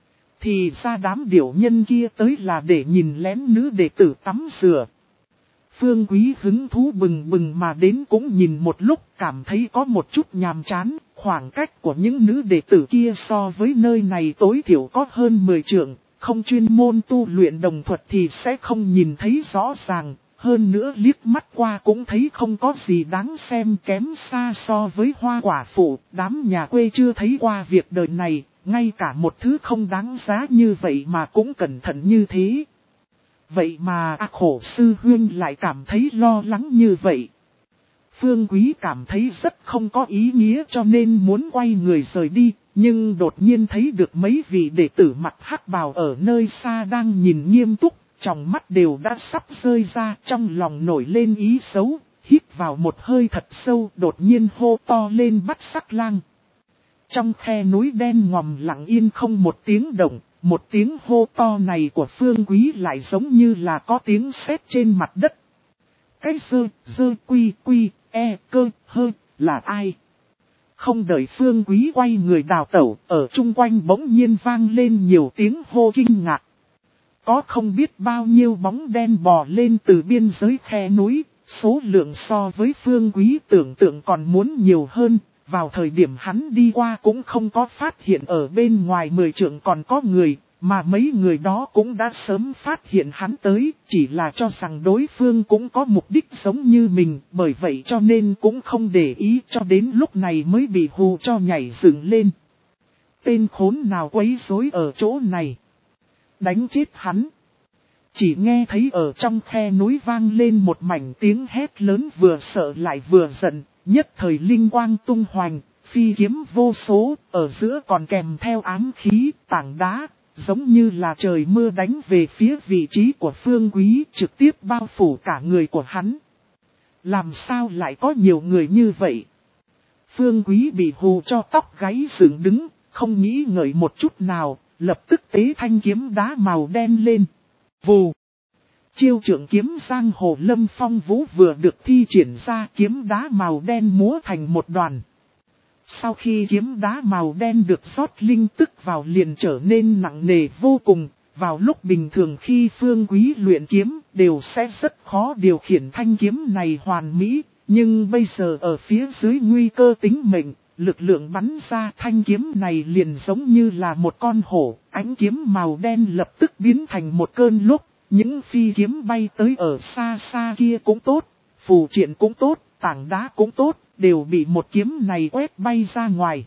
Thì ra đám điểu nhân kia tới là để nhìn lén nữ đệ tử tắm rửa. Phương Quý hứng thú bừng bừng mà đến cũng nhìn một lúc, cảm thấy có một chút nhàm chán, khoảng cách của những nữ đệ tử kia so với nơi này tối thiểu có hơn mười trượng. Không chuyên môn tu luyện đồng thuật thì sẽ không nhìn thấy rõ ràng, hơn nữa liếc mắt qua cũng thấy không có gì đáng xem, kém xa so với hoa quả phụ, đám nhà quê chưa thấy qua việc đời này, ngay cả một thứ không đáng giá như vậy mà cũng cẩn thận như thế. Vậy mà A Khổ Sư Huynh lại cảm thấy lo lắng như vậy. Phương Quý cảm thấy rất không có ý nghĩa cho nên muốn quay người rời đi. Nhưng đột nhiên thấy được mấy vị đệ tử mặc hắc bào ở nơi xa đang nhìn nghiêm túc, tròng mắt đều đã sắp rơi ra, trong lòng nổi lên ý xấu, hít vào một hơi thật sâu, đột nhiên hô to lên bắt sắc lang. Trong khe núi đen ngòm lặng yên không một tiếng động, một tiếng hô to này của Phương Quý lại giống như là có tiếng sét trên mặt đất. Cái dơ, dơ quy quy, e cơ, hơ, là ai? Không đợi Phương Quý quay người đào tẩu, ở chung quanh bỗng nhiên vang lên nhiều tiếng hô kinh ngạc. Có không biết bao nhiêu bóng đen bò lên từ biên giới khe núi, số lượng so với Phương Quý tưởng tượng còn muốn nhiều hơn. Vào thời điểm hắn đi qua cũng không có phát hiện ở bên ngoài mười trượng còn có người, mà mấy người đó cũng đã sớm phát hiện hắn tới, chỉ là cho rằng đối phương cũng có mục đích giống như mình, bởi vậy cho nên cũng không để ý cho đến lúc này mới bị hù cho nhảy dựng lên. Tên khốn nào quấy rối ở chỗ này? Đánh chết hắn! Chỉ nghe thấy ở trong khe núi vang lên một mảnh tiếng hét lớn vừa sợ lại vừa giận, nhất thời linh quang tung hoành, phi kiếm vô số, ở giữa còn kèm theo ám khí, tảng đá, giống như là trời mưa đánh về phía vị trí của Phương Quý, trực tiếp bao phủ cả người của hắn. Làm sao lại có nhiều người như vậy? Phương Quý bị hù cho tóc gáy dựng đứng, không nghĩ ngợi một chút nào, lập tức tế thanh kiếm đá màu đen lên. Vù! Chiêu trưởng kiếm giang hồ Lâm Phong Vũ vừa được thi triển ra, kiếm đá màu đen múa thành một đoàn. Sau khi kiếm đá màu đen được rót linh tức vào liền trở nên nặng nề vô cùng. Vào lúc bình thường khi Phương Quý luyện kiếm đều sẽ rất khó điều khiển thanh kiếm này hoàn mỹ. Nhưng bây giờ ở phía dưới nguy cơ tính mệnh, lực lượng bắn ra thanh kiếm này liền giống như là một con hổ. Ánh kiếm màu đen lập tức biến thành một cơn lốc. Những phi kiếm bay tới ở xa xa kia cũng tốt, phù triện cũng tốt, tảng đá cũng tốt, đều bị một kiếm này quét bay ra ngoài.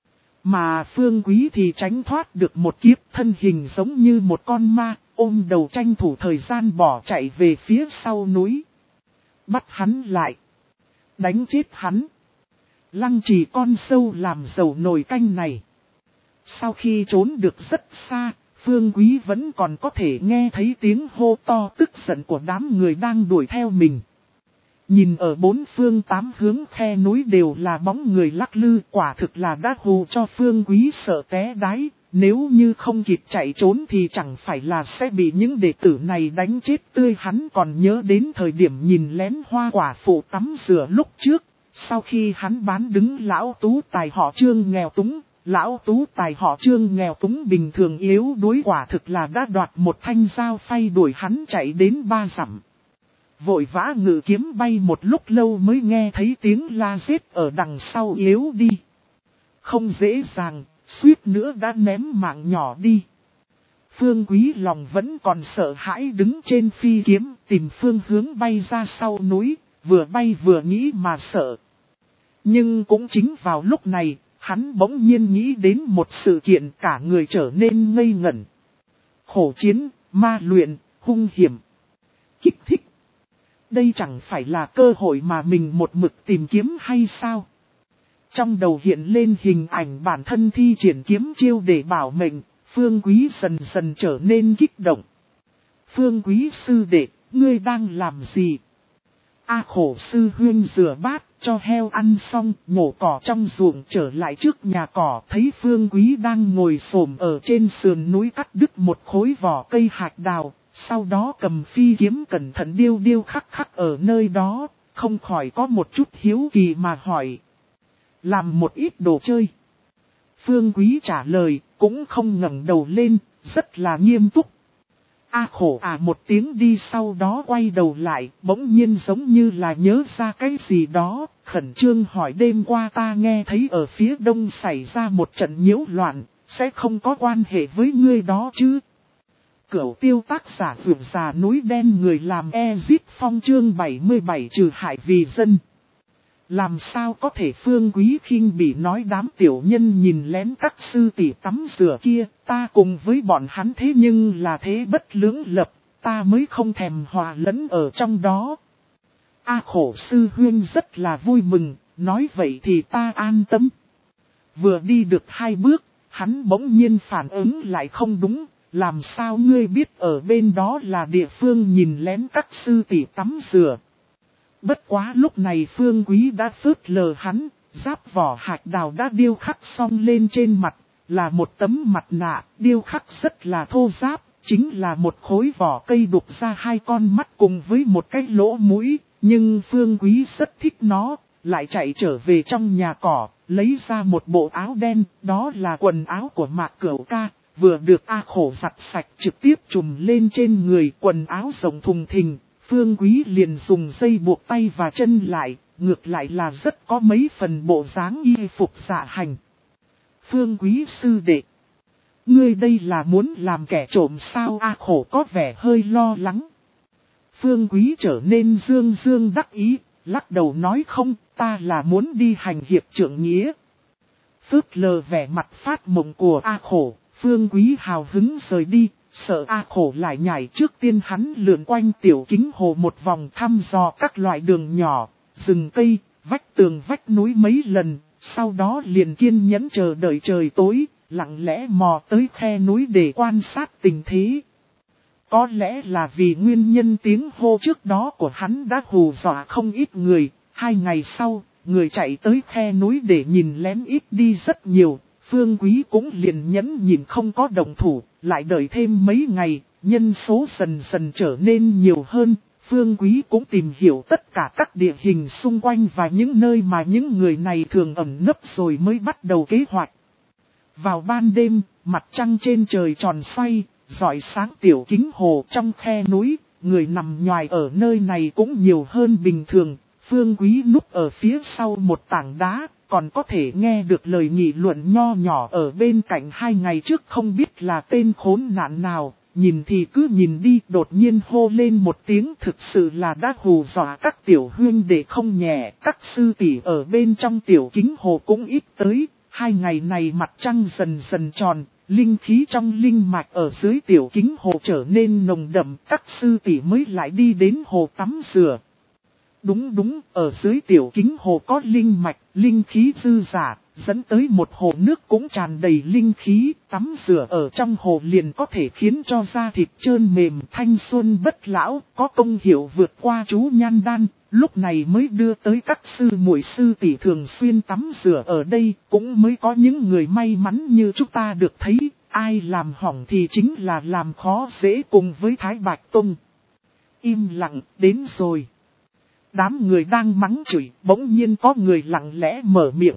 Mà Phương Quý thì tránh thoát được một kiếp, thân hình giống như một con ma, ôm đầu tranh thủ thời gian bỏ chạy về phía sau núi. Bắt hắn lại. Đánh chết hắn. Lăng Trì con sâu làm dầu nồi canh này. Sau khi trốn được rất xa, Phương Quý vẫn còn có thể nghe thấy tiếng hô to tức giận của đám người đang đuổi theo mình. Nhìn ở bốn phương tám hướng khe núi đều là bóng người lắc lư, quả thực là đã hù cho Phương Quý sợ té đái. Nếu như không kịp chạy trốn thì chẳng phải là sẽ bị những đệ tử này đánh chết tươi. Hắn còn nhớ đến thời điểm nhìn lén hoa quả phụ tắm rửa lúc trước. Sau khi hắn bán đứng lão tú tài họ Trương nghèo túng. Lão tú tài họ Trương nghèo túng bình thường yếu đuối, quả thực là đã đoạt một thanh dao phay đuổi hắn chạy đến ba dặm. Vội vã ngự kiếm bay một lúc lâu mới nghe thấy tiếng la giết ở đằng sau yếu đi. Không dễ dàng, suýt nữa đã ném mạng nhỏ đi. Phương Quý lòng vẫn còn sợ hãi đứng trên phi kiếm tìm phương hướng bay ra sau núi, vừa bay vừa nghĩ mà sợ. Nhưng cũng chính vào lúc này, hắn bỗng nhiên nghĩ đến một sự kiện, cả người trở nên ngây ngẩn. Khổ chiến, ma luyện, hung hiểm, kích thích. Đây chẳng phải là cơ hội mà mình một mực tìm kiếm hay sao? Trong đầu hiện lên hình ảnh bản thân thi triển kiếm chiêu để bảo mệnh, Phương Quý dần dần trở nên kích động. Phương Quý sư đệ, ngươi đang làm gì? A Khổ sư huynh rửa bát, cho heo ăn xong, nhổ cỏ trong ruộng trở lại trước nhà cỏ, thấy Phương Quý đang ngồi xổm ở trên sườn núi cắt đứt một khối vỏ cây hạch đào, sau đó cầm phi kiếm cẩn thận điêu điêu khắc khắc ở nơi đó, không khỏi có một chút hiếu kỳ mà hỏi. Làm một ít đồ chơi. Phương Quý trả lời, cũng không ngẩng đầu lên, rất là nghiêm túc. A Khổ à một tiếng đi, sau đó quay đầu lại, bỗng nhiên giống như là nhớ ra cái gì đó, khẩn trương hỏi đêm qua ta nghe thấy ở phía đông xảy ra một trận nhiễu loạn, sẽ không có quan hệ với ngươi đó chứ? Cửu Tiêu tác giả vượt già núi đen, người làm Ezip Phong chương bảy mươi bảy trừ hại vì dân. Làm sao có thể? Phương Quý khinh bỉ nói, đám tiểu nhân nhìn lén các sư tỷ tắm rửa kia, ta cùng với bọn hắn thế nhưng là thế bất lưỡng lập, ta mới không thèm hòa lẫn ở trong đó. A Khổ sư huynh rất là vui mừng, nói vậy thì ta an tâm. Vừa đi được hai bước, hắn bỗng nhiên phản ứng lại, không đúng, làm sao ngươi biết ở bên đó là địa phương nhìn lén các sư tỷ tắm rửa? Bất quá lúc này Phương Quý đã phớt lờ hắn, giáp vỏ hạch đào đã điêu khắc xong lên trên mặt, là một tấm mặt nạ, điêu khắc rất là thô ráp, chính là một khối vỏ cây đục ra hai con mắt cùng với một cái lỗ mũi, nhưng Phương Quý rất thích nó, lại chạy trở về trong nhà cỏ, lấy ra một bộ áo đen, đó là quần áo của Mạc Cửu Ca, vừa được A Khổ giặt sạch trực tiếp trùm lên trên người, quần áo rộng thùng thình. Phương Quý liền dùng dây buộc tay và chân lại, ngược lại là rất có mấy phần bộ dáng y phục dạ hành. Phương Quý sư đệ, ngươi đây là muốn làm kẻ trộm sao? A Khổ có vẻ hơi lo lắng. Phương Quý trở nên dương dương đắc ý, lắc đầu nói không, ta là muốn đi hành hiệp trượng nghĩa. Phớt lờ vẻ mặt phát mộng của A Khổ, Phương Quý hào hứng rời đi. Sợ A Khổ lại nhảy, trước tiên hắn lượn quanh tiểu kính hồ một vòng thăm dò các loại đường nhỏ, rừng cây, vách tường vách núi mấy lần, sau đó liền kiên nhẫn chờ đợi trời tối, lặng lẽ mò tới khe núi để quan sát tình thế. Có lẽ là vì nguyên nhân tiếng hô trước đó của hắn đã hù dọa không ít người, hai ngày sau, người chạy tới khe núi để nhìn lén ít đi rất nhiều, Phương Quý cũng liền nhẫn nhìn không có động thủ, lại đợi thêm mấy ngày, nhân số dần dần trở nên nhiều hơn. Phương Quý cũng tìm hiểu tất cả các địa hình xung quanh và những nơi mà những người này thường ẩn nấp rồi mới bắt đầu kế hoạch. Vào ban đêm, mặt trăng trên trời tròn xoay, rọi sáng tiểu kính hồ trong khe núi, người nằm nhoài ở nơi này cũng nhiều hơn bình thường. Phương Quý núp ở phía sau một tảng đá, còn có thể nghe được lời nghị luận nho nhỏ ở bên cạnh hai ngày trước không biết là tên khốn nạn nào. Nhìn thì cứ nhìn đi, đột nhiên hô lên một tiếng, thực sự là đã hù dọa các tiểu huynh đệ không nhẹ. Các sư tỷ ở bên trong tiểu kính hồ cũng ít tới. Hai ngày này mặt trăng dần dần tròn, linh khí trong linh mạch ở dưới tiểu kính hồ trở nên nồng đậm. Các sư tỷ mới lại đi đến hồ tắm rửa. Đúng đúng, ở dưới tiểu kính hồ có linh mạch, linh khí dư dả, dẫn tới một hồ nước cũng tràn đầy linh khí, tắm rửa ở trong hồ liền có thể khiến cho da thịt trơn mềm thanh xuân bất lão, có công hiệu vượt qua chú nhan đan, lúc này mới đưa tới các sư muội sư tỷ thường xuyên tắm rửa ở đây, cũng mới có những người may mắn như chúng ta được thấy, ai làm hỏng thì chính là làm khó dễ cùng với Thái Bạch Tông. Im lặng, đến rồi. Đám người đang mắng chửi, bỗng nhiên có người lặng lẽ mở miệng.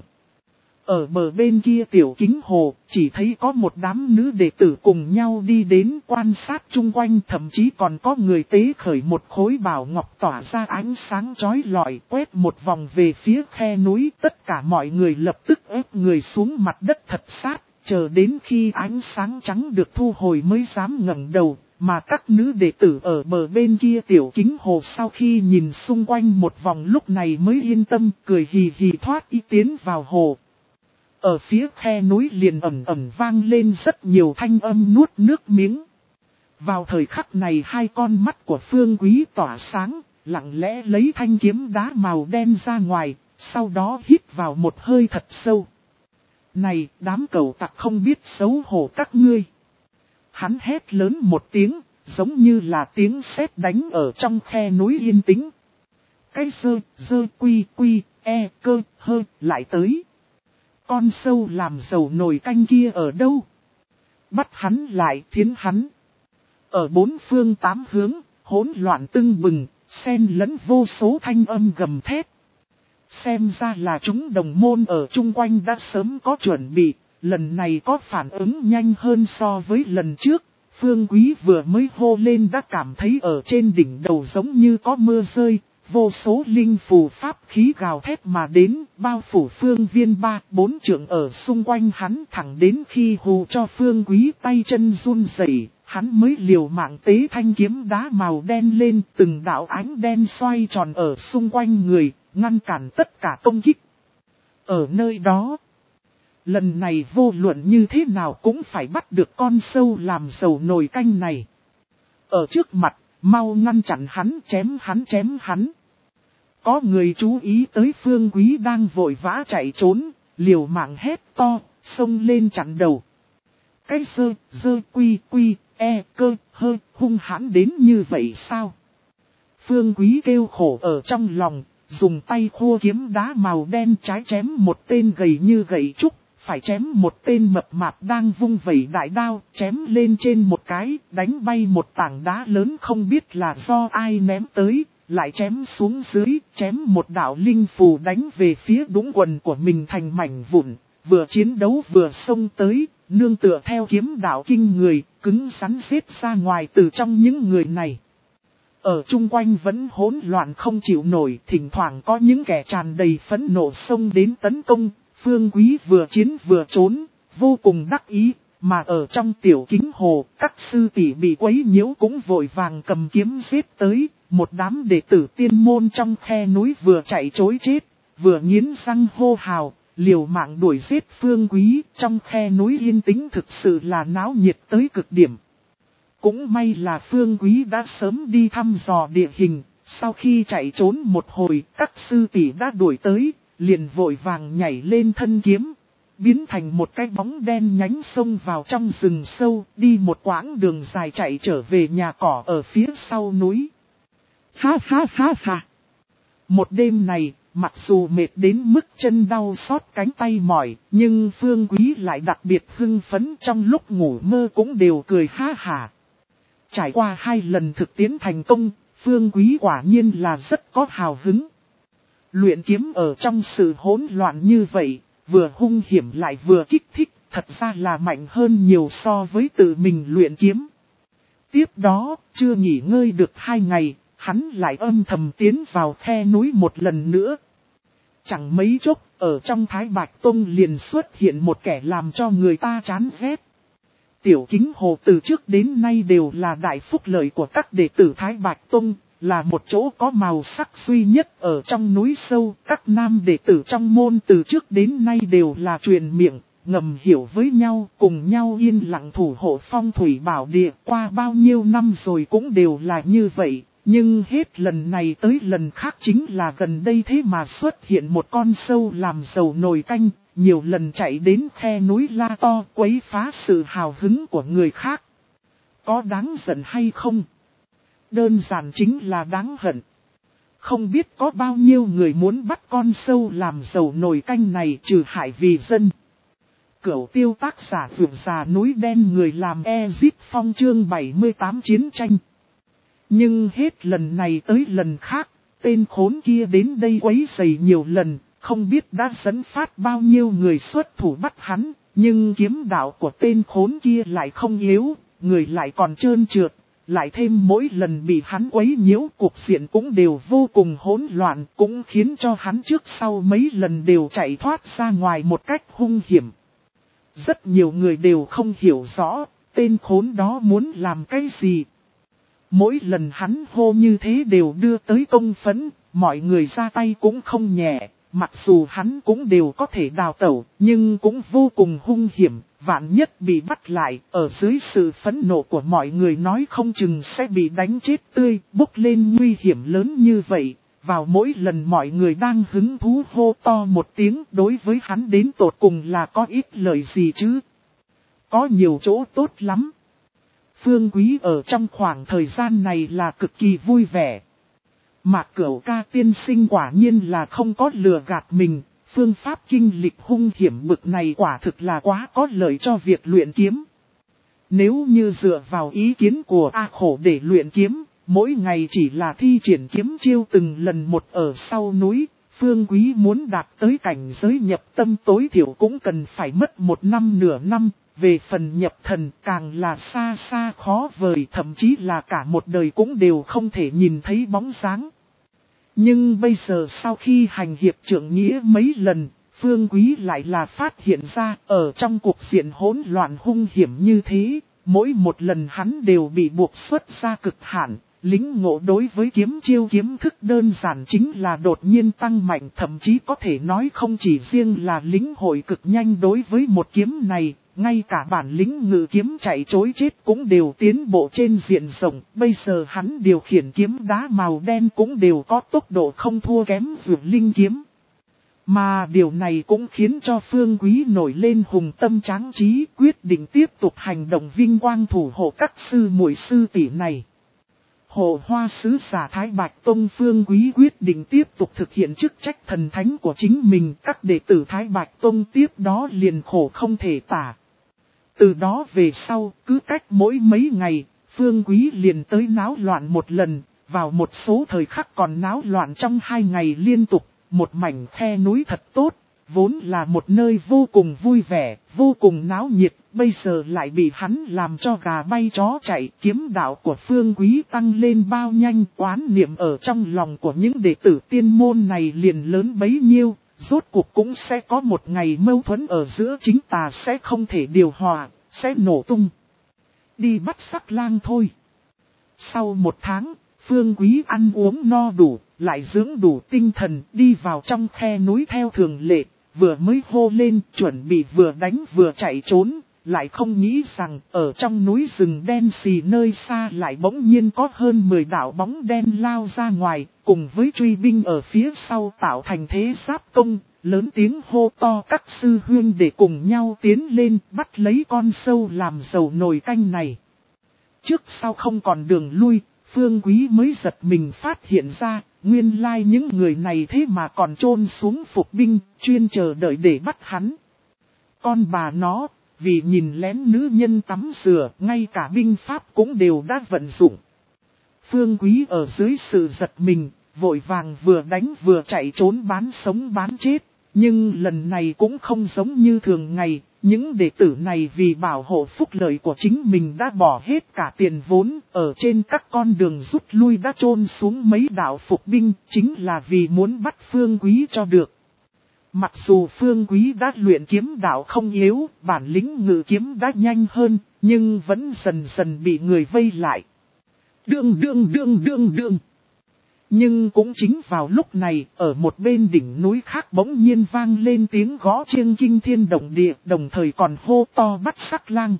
Ở bờ bên kia tiểu kính hồ, chỉ thấy có một đám nữ đệ tử cùng nhau đi đến quan sát chung quanh, thậm chí còn có người tế khởi một khối bảo ngọc tỏa ra ánh sáng chói lọi, quét một vòng về phía khe núi. Tất cả mọi người lập tức ép người xuống mặt đất thật sát, chờ đến khi ánh sáng trắng được thu hồi mới dám ngẩng đầu. Mà các nữ đệ tử ở bờ bên kia tiểu kính hồ sau khi nhìn xung quanh một vòng lúc này mới yên tâm, cười hì hì thoát y tiến vào hồ. Ở phía khe núi liền ẩm ẩm vang lên rất nhiều thanh âm nuốt nước miếng. Vào thời khắc này hai con mắt của Phương Quý tỏa sáng, lặng lẽ lấy thanh kiếm đá màu đen ra ngoài, sau đó hít vào một hơi thật sâu. Này, đám cẩu tặc không biết xấu hổ các ngươi. Hắn hét lớn một tiếng, giống như là tiếng sét đánh ở trong khe núi yên tĩnh. Cái sơ, dơ quy quy, e, cơ, hơ, lại tới. Con sâu làm dầu nồi canh kia ở đâu? Bắt hắn lại, thiến hắn. Ở bốn phương tám hướng, hỗn loạn tưng bừng, xen lẫn vô số thanh âm gầm thét. Xem ra là chúng đồng môn ở chung quanh đã sớm có chuẩn bị. Lần này có phản ứng nhanh hơn so với lần trước, Phương Quý vừa mới hô lên đã cảm thấy ở trên đỉnh đầu giống như có mưa rơi, vô số linh phù pháp khí gào thét mà đến, bao phủ phương viên ba, bốn trượng ở xung quanh hắn thẳng đến khi hù cho Phương Quý tay chân run rẩy, hắn mới liều mạng tế thanh kiếm đá màu đen lên, từng đạo ánh đen xoay tròn ở xung quanh người, ngăn cản tất cả công kích. Ở nơi đó, lần này vô luận như thế nào cũng phải bắt được con sâu làm dầu nồi canh này. Ở trước mặt, mau ngăn chặn hắn, chém hắn chém hắn. Có người chú ý tới Phương Quý đang vội vã chạy trốn, liều mạng hét to, xông lên chặn đầu. Cái sơ, dơ quy quy, e, cơ, hơ, hung hãn đến như vậy sao? Phương Quý kêu khổ ở trong lòng, dùng tay khua kiếm đá màu đen trái chém một tên gầy như gậy trúc. Phải chém một tên mập mạp đang vung vẩy đại đao, chém lên trên một cái, đánh bay một tảng đá lớn không biết là do ai ném tới, lại chém xuống dưới, chém một đạo linh phù đánh về phía đũng quần của mình thành mảnh vụn, vừa chiến đấu vừa xông tới, nương tựa theo kiếm đạo kinh người, cứng rắn xếp ra ngoài từ trong những người này. Ở chung quanh vẫn hỗn loạn không chịu nổi, thỉnh thoảng có những kẻ tràn đầy phẫn nộ xông đến tấn công. Phương Quý vừa chiến vừa trốn, vô cùng đắc ý, mà ở trong tiểu kính hồ, các sư tỷ bị quấy nhiễu cũng vội vàng cầm kiếm giết tới, một đám đệ tử tiên môn trong khe núi vừa chạy trối chết, vừa nghiến răng hô hào, liều mạng đuổi giết Phương Quý, trong khe núi yên tĩnh thực sự là náo nhiệt tới cực điểm. Cũng may là Phương Quý đã sớm đi thăm dò địa hình, sau khi chạy trốn một hồi, các sư tỷ đã đuổi tới. Liền vội vàng nhảy lên thân kiếm, biến thành một cái bóng đen nhánh xông vào trong rừng sâu, đi một quãng đường dài chạy trở về nhà cỏ ở phía sau núi. Ha ha ha ha! Một đêm này, mặc dù mệt đến mức chân đau xót cánh tay mỏi, nhưng Phương Quý lại đặc biệt hưng phấn, trong lúc ngủ mơ cũng đều cười ha hả. Trải qua hai lần thực tiễn thành công, Phương Quý quả nhiên là rất có hào hứng. Luyện kiếm ở trong sự hỗn loạn như vậy, vừa hung hiểm lại vừa kích thích, thật ra là mạnh hơn nhiều so với tự mình luyện kiếm. Tiếp đó, chưa nghỉ ngơi được hai ngày, hắn lại âm thầm tiến vào khe núi một lần nữa. Chẳng mấy chốc, ở trong Thái Bạch Tông liền xuất hiện một kẻ làm cho người ta chán ghét. Tiểu Kính Hồ từ trước đến nay đều là đại phúc lợi của các đệ tử Thái Bạch Tông, là một chỗ có màu sắc duy nhất ở trong núi sâu. Các nam đệ tử trong môn từ trước đến nay đều là truyền miệng, ngầm hiểu với nhau, cùng nhau yên lặng thủ hộ phong thủy bảo địa. Qua bao nhiêu năm rồi cũng đều là như vậy, nhưng hết lần này tới lần khác chính là gần đây thế mà xuất hiện một con sâu làm dầu nồi canh, nhiều lần chạy đến khe núi la to quấy phá sự hào hứng của người khác. Có đáng giận hay không? Đơn giản chính là đáng hận. Không biết có bao nhiêu người muốn bắt con sâu làm dầu nồi canh này trừ hại vì dân. Cửu Tiêu tác giả vượt già núi đen, người làm Ezip Phong chương bảy mươi tám chiến tranh. Nhưng hết lần này tới lần khác, tên khốn kia đến đây quấy rầy nhiều lần, không biết đã dẫn phát bao nhiêu người xuất thủ bắt hắn, nhưng kiếm đạo của tên khốn kia lại không yếu, người lại còn trơn trượt, lại thêm mỗi lần bị hắn quấy nhiễu cuộc diện cũng đều vô cùng hỗn loạn, cũng khiến cho hắn trước sau mấy lần đều chạy thoát ra ngoài một cách hung hiểm. Rất nhiều người đều không hiểu rõ, tên khốn đó muốn làm cái gì. Mỗi lần hắn hô như thế đều đưa tới công phẫn, mọi người ra tay cũng không nhẹ, mặc dù hắn cũng đều có thể đào tẩu, nhưng cũng vô cùng hung hiểm, vạn nhất bị bắt lại, ở dưới sự phẫn nộ của mọi người nói không chừng sẽ bị đánh chết tươi, bốc lên nguy hiểm lớn như vậy. Vào mỗi lần mọi người đang hứng thú hô to một tiếng, đối với hắn đến tột cùng là có ít lời gì chứ? Có nhiều chỗ tốt lắm. Phương Quý ở trong khoảng thời gian này là cực kỳ vui vẻ. Mạc Cửu Ca tiên sinh quả nhiên là không có lừa gạt mình, phương pháp kinh lịch hung hiểm bực này quả thực là quá có lợi cho việc luyện kiếm. Nếu như dựa vào ý kiến của A Khổ để luyện kiếm, mỗi ngày chỉ là thi triển kiếm chiêu từng lần một ở sau núi, Phương Quý muốn đạt tới cảnh giới nhập tâm tối thiểu cũng cần phải mất một năm nửa năm. Về phần nhập thần càng là xa xa khó vời, thậm chí là cả một đời cũng đều không thể nhìn thấy bóng dáng. Nhưng bây giờ sau khi hành hiệp trưởng nghĩa mấy lần, Phương Quý lại là phát hiện ra ở trong cuộc diện hỗn loạn hung hiểm như thế, mỗi một lần hắn đều bị buộc xuất ra cực hạn. Lính ngộ đối với kiếm chiêu kiếm thức đơn giản chính là đột nhiên tăng mạnh, thậm chí có thể nói không chỉ riêng là lính hội cực nhanh đối với một kiếm này, ngay cả bản lĩnh ngự kiếm chạy trối chết cũng đều tiến bộ trên diện rộng. Bây giờ hắn điều khiển kiếm đá màu đen cũng đều có tốc độ không thua kém vượt linh kiếm. Mà điều này cũng khiến cho Phương Quý nổi lên hùng tâm tráng trí, quyết định tiếp tục hành động vinh quang thủ hộ các sư muội sư tỷ này. Hộ Hoa sứ giả Thái Bạch Tông Phương Quý quyết định tiếp tục thực hiện chức trách thần thánh của chính mình. Các đệ tử Thái Bạch Tông tiếp đó liền khổ không thể tả. Từ đó về sau, cứ cách mỗi mấy ngày, Phương Quý liền tới náo loạn một lần, vào một số thời khắc còn náo loạn trong hai ngày liên tục. Một mảnh khe núi thật tốt, vốn là một nơi vô cùng vui vẻ, vô cùng náo nhiệt, bây giờ lại bị hắn làm cho gà bay chó chạy. Kiếm đạo của Phương Quý tăng lên bao nhanh, oán niệm ở trong lòng của những đệ tử tiên môn này liền lớn bấy nhiêu, rốt cuộc cũng sẽ có một ngày mâu thuẫn ở giữa chính tà sẽ không thể điều hòa, sẽ nổ tung. Đi bắt sắc lang thôi. Sau một tháng, Phương Quý ăn uống no đủ, lại dưỡng đủ tinh thần, đi vào trong khe núi theo thường lệ, vừa mới hô lên chuẩn bị vừa đánh vừa chạy trốn, lại không nghĩ rằng ở trong núi rừng đen xì nơi xa lại bỗng nhiên có hơn mười đạo bóng đen lao ra ngoài, cùng với truy binh ở phía sau tạo thành thế giáp công, lớn tiếng hô to các sư huynh để cùng nhau tiến lên bắt lấy con sâu làm dầu nồi canh này. Trước sau không còn đường lui, Phương Quý mới giật mình phát hiện ra, nguyên lai like những người này thế mà còn chôn xuống phục binh, chuyên chờ đợi để bắt hắn. Con bà nó, vì nhìn lén nữ nhân tắm rửa, ngay cả binh pháp cũng đều đã vận dụng. Phương Quý ở dưới sự giật mình, vội vàng vừa đánh vừa chạy trốn bán sống bán chết. Nhưng lần này cũng không giống như thường ngày, những đệ tử này vì bảo hộ phúc lợi của chính mình đã bỏ hết cả tiền vốn, ở trên các con đường rút lui đã chôn xuống mấy đạo phục binh, chính là vì muốn bắt Phương Quý cho được. Mặc dù Phương Quý đã luyện kiếm đạo không yếu, bản lĩnh ngự kiếm đã nhanh hơn, nhưng vẫn dần dần bị người vây lại. Đương đương đương đương đương. Nhưng cũng chính vào lúc này, ở một bên đỉnh núi khác bỗng nhiên vang lên tiếng gõ chiêng kinh thiên động địa, đồng thời còn hô to bắt sắc lang.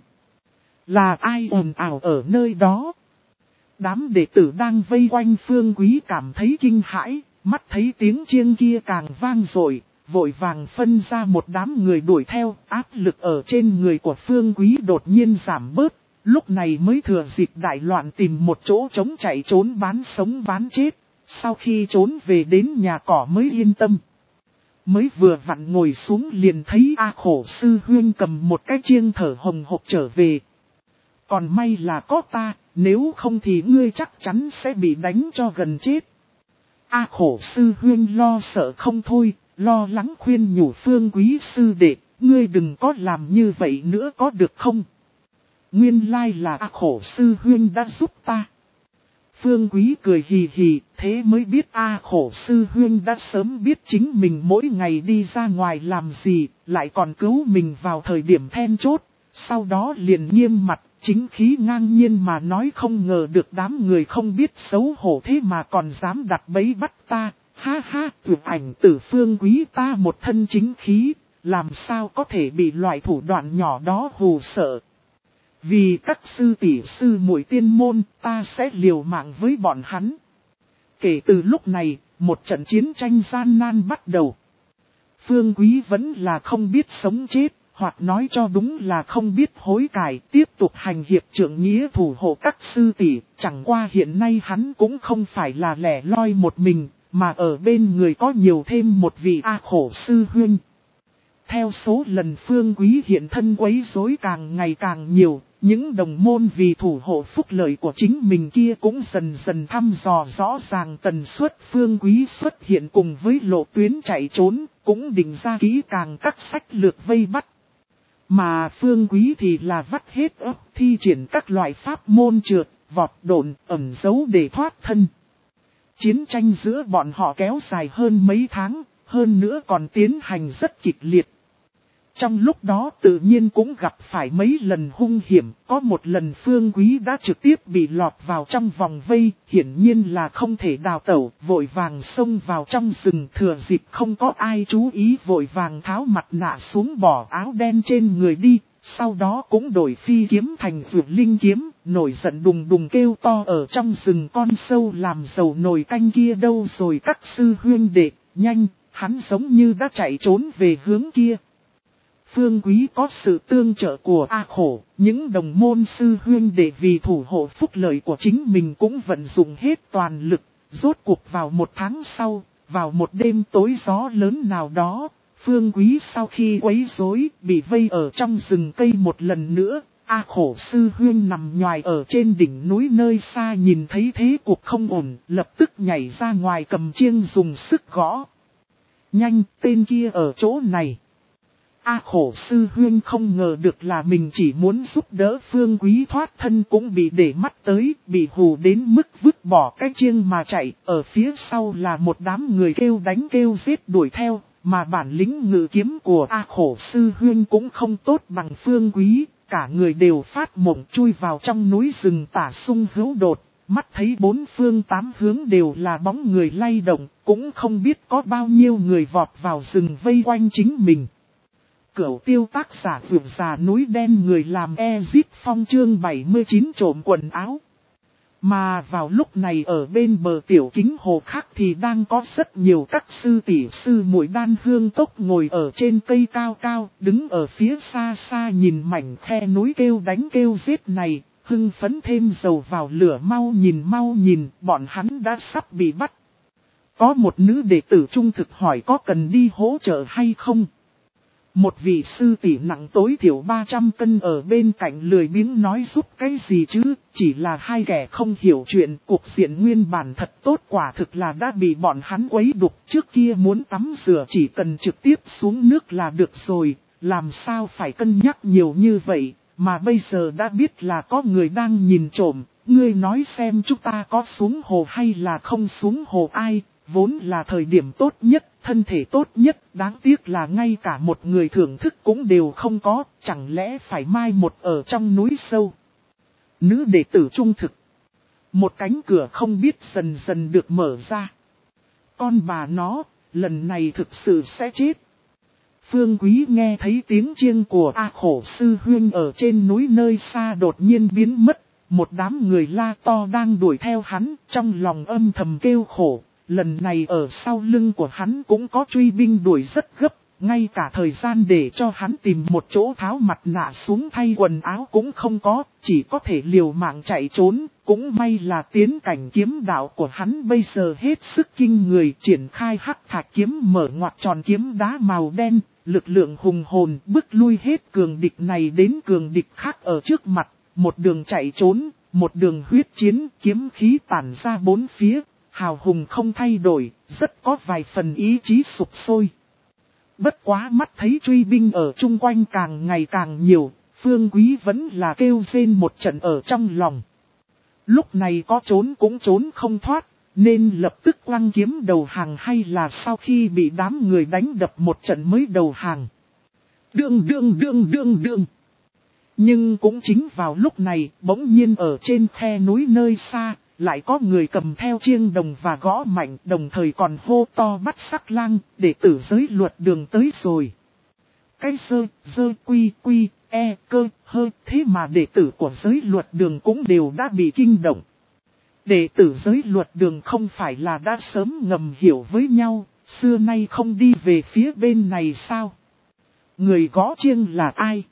Là ai ồn ào ở nơi đó? Đám đệ tử đang vây quanh Phương Quý cảm thấy kinh hãi, mắt thấy tiếng chiêng kia càng vang rồi, vội vàng phân ra một đám người đuổi theo, áp lực ở trên người của Phương Quý đột nhiên giảm bớt, lúc này mới thừa dịp đại loạn tìm một chỗ trống chạy trốn bán sống bán chết. Sau khi trốn về đến nhà cỏ mới yên tâm. Mới vừa vặn ngồi xuống liền thấy A Khổ sư huynh cầm một cái chiêng thở hồng hộc trở về. Còn may là có ta, nếu không thì ngươi chắc chắn sẽ bị đánh cho gần chết. A Khổ sư huynh lo sợ không thôi, lo lắng khuyên nhủ Phương Quý sư đệ, ngươi đừng có làm như vậy nữa có được không? Nguyên lai là A Khổ sư huynh đã giúp ta. Phương Quý cười hì hì, thế mới biết A Khổ sư huynh đã sớm biết chính mình mỗi ngày đi ra ngoài làm gì, lại còn cứu mình vào thời điểm then chốt. Sau đó liền nghiêm mặt, chính khí ngang nhiên mà nói không ngờ được đám người không biết xấu hổ thế mà còn dám đặt bẫy bắt ta. Ha ha, tuyệt ảnh tử Phương Quý ta một thân chính khí, làm sao có thể bị loại thủ đoạn nhỏ đó hù sợ. Vì các sư tỷ sư muội tiên môn, ta sẽ liều mạng với bọn hắn. Kể từ lúc này, một trận chiến tranh gian nan bắt đầu. Phương Quý vẫn là không biết sống chết, hoặc nói cho đúng là không biết hối cải, tiếp tục hành hiệp trượng nghĩa thủ hộ các sư tỷ. Chẳng qua hiện nay hắn cũng không phải là lẻ loi một mình, mà ở bên người có nhiều thêm một vị A Khổ sư huynh. Theo số lần Phương Quý hiện thân quấy rối càng ngày càng nhiều, những đồng môn vì thủ hộ phúc lợi của chính mình kia cũng dần dần thăm dò rõ ràng tần suất Phương Quý xuất hiện cùng với lộ tuyến chạy trốn, cũng định ra kỹ càng các sách lược vây bắt. Mà Phương Quý thì là vắt hết óc thi triển các loại pháp môn trượt, vọt độn, ẩn giấu để thoát thân. Chiến tranh giữa bọn họ kéo dài hơn mấy tháng, hơn nữa còn tiến hành rất kịch liệt. Trong lúc đó tự nhiên cũng gặp phải mấy lần hung hiểm, có một lần Phương Quý đã trực tiếp bị lọt vào trong vòng vây, hiển nhiên là không thể đào tẩu, vội vàng xông vào trong rừng thừa dịp không có ai chú ý vội vàng tháo mặt nạ xuống bỏ áo đen trên người đi, sau đó cũng đổi phi kiếm thành vượt linh kiếm, nổi giận đùng đùng kêu to ở trong rừng con sâu làm dầu nồi canh kia đâu rồi các sư huynh đệ, nhanh, hắn giống như đã chạy trốn về hướng kia. Phương Quý có sự tương trợ của A Khổ, những đồng môn sư huynh đệ vì thủ hộ phúc lợi của chính mình cũng vận dụng hết toàn lực, rốt cuộc vào một tháng sau, vào một đêm tối gió lớn nào đó, Phương Quý sau khi quấy rối bị vây ở trong rừng cây một lần nữa, A Khổ sư huynh nằm nhoài ở trên đỉnh núi nơi xa nhìn thấy thế cuộc không ổn, lập tức nhảy ra ngoài cầm chiêng dùng sức gõ. Nhanh, tên kia ở chỗ này. A Khổ sư huynh không ngờ được là mình chỉ muốn giúp đỡ Phương Quý thoát thân cũng bị để mắt tới, bị hù đến mức vứt bỏ cái chiêng mà chạy, ở phía sau là một đám người kêu đánh kêu giết đuổi theo, mà bản lĩnh ngự kiếm của A Khổ sư huynh cũng không tốt bằng Phương Quý, cả người đều phát mộng chui vào trong núi rừng tả sung hữu đột, mắt thấy bốn phương tám hướng đều là bóng người lay động, cũng không biết có bao nhiêu người vọt vào rừng vây quanh chính mình. Cửu tiêu tác giả vượt già núi đen người làm Ezip Phong chương bảy mươi chín trộm quần áo. Mà vào lúc này ở bên bờ tiểu kính hồ khác thì đang có rất nhiều các sư tỷ sư muội đan hương cốc ngồi ở trên cây cao cao, đứng ở phía xa xa nhìn mảnh khe núi kêu đánh kêu giết này, hưng phấn thêm dầu vào lửa mau nhìn mau nhìn, bọn hắn đã sắp bị bắt. Có một nữ đệ tử trung thực hỏi có cần đi hỗ trợ hay không. Một vị sư tỷ nặng tối thiểu ba trăm cân ở bên cạnh lười biếng nói giúp cái gì chứ, chỉ là hai kẻ không hiểu chuyện, cuộc diện nguyên bản thật tốt quả thực là đã bị bọn hắn quấy đục, trước kia muốn tắm rửa chỉ cần trực tiếp xuống nước là được rồi, làm sao phải cân nhắc nhiều như vậy, mà bây giờ đã biết là có người đang nhìn trộm, ngươi nói xem chúng ta có xuống hồ hay là không xuống hồ ai, vốn là thời điểm tốt nhất. Thân thể tốt nhất, đáng tiếc là ngay cả một người thưởng thức cũng đều không có, chẳng lẽ phải mai một ở trong núi sâu. Nữ đệ tử trung thực. Một cánh cửa không biết dần dần được mở ra. Con bà nó, lần này thực sự sẽ chết. Phương Quý nghe thấy tiếng chiêng của A Khổ sư huynh ở trên núi nơi xa đột nhiên biến mất. Một đám người la to đang đuổi theo hắn, trong lòng âm thầm kêu khổ. Lần này ở sau lưng của hắn cũng có truy binh đuổi rất gấp, ngay cả thời gian để cho hắn tìm một chỗ tháo mặt nạ xuống thay quần áo cũng không có, chỉ có thể liều mạng chạy trốn, cũng may là tiến cảnh kiếm đạo của hắn bây giờ hết sức kinh người, triển khai hắc thạch kiếm mở ngoặt tròn kiếm đá màu đen, lực lượng hùng hồn bức lui hết cường địch này đến cường địch khác ở trước mặt, một đường chạy trốn, một đường huyết chiến, kiếm khí tản ra bốn phía. Hào hùng không thay đổi, rất có vài phần ý chí sụp sôi. Bất quá mắt thấy truy binh ở chung quanh càng ngày càng nhiều, Phương Quý vẫn là kêu rên một trận ở trong lòng. Lúc này có trốn cũng trốn không thoát, nên lập tức quăng kiếm đầu hàng hay là sau khi bị đám người đánh đập một trận mới đầu hàng. Đương đương đương đương đương. Nhưng cũng chính vào lúc này, bỗng nhiên ở trên khe núi nơi xa, lại có người cầm theo chiêng đồng và gõ mạnh, đồng thời còn hô to bắt sắc lang, để tử giới luật đường tới rồi. Cái sơ, dơ quy quy, e, cơ, hơ, thế mà đệ tử của giới luật đường cũng đều đã bị kinh động. Đệ tử giới luật đường không phải là đã sớm ngầm hiểu với nhau, xưa nay không đi về phía bên này sao? Người gõ chiêng là ai?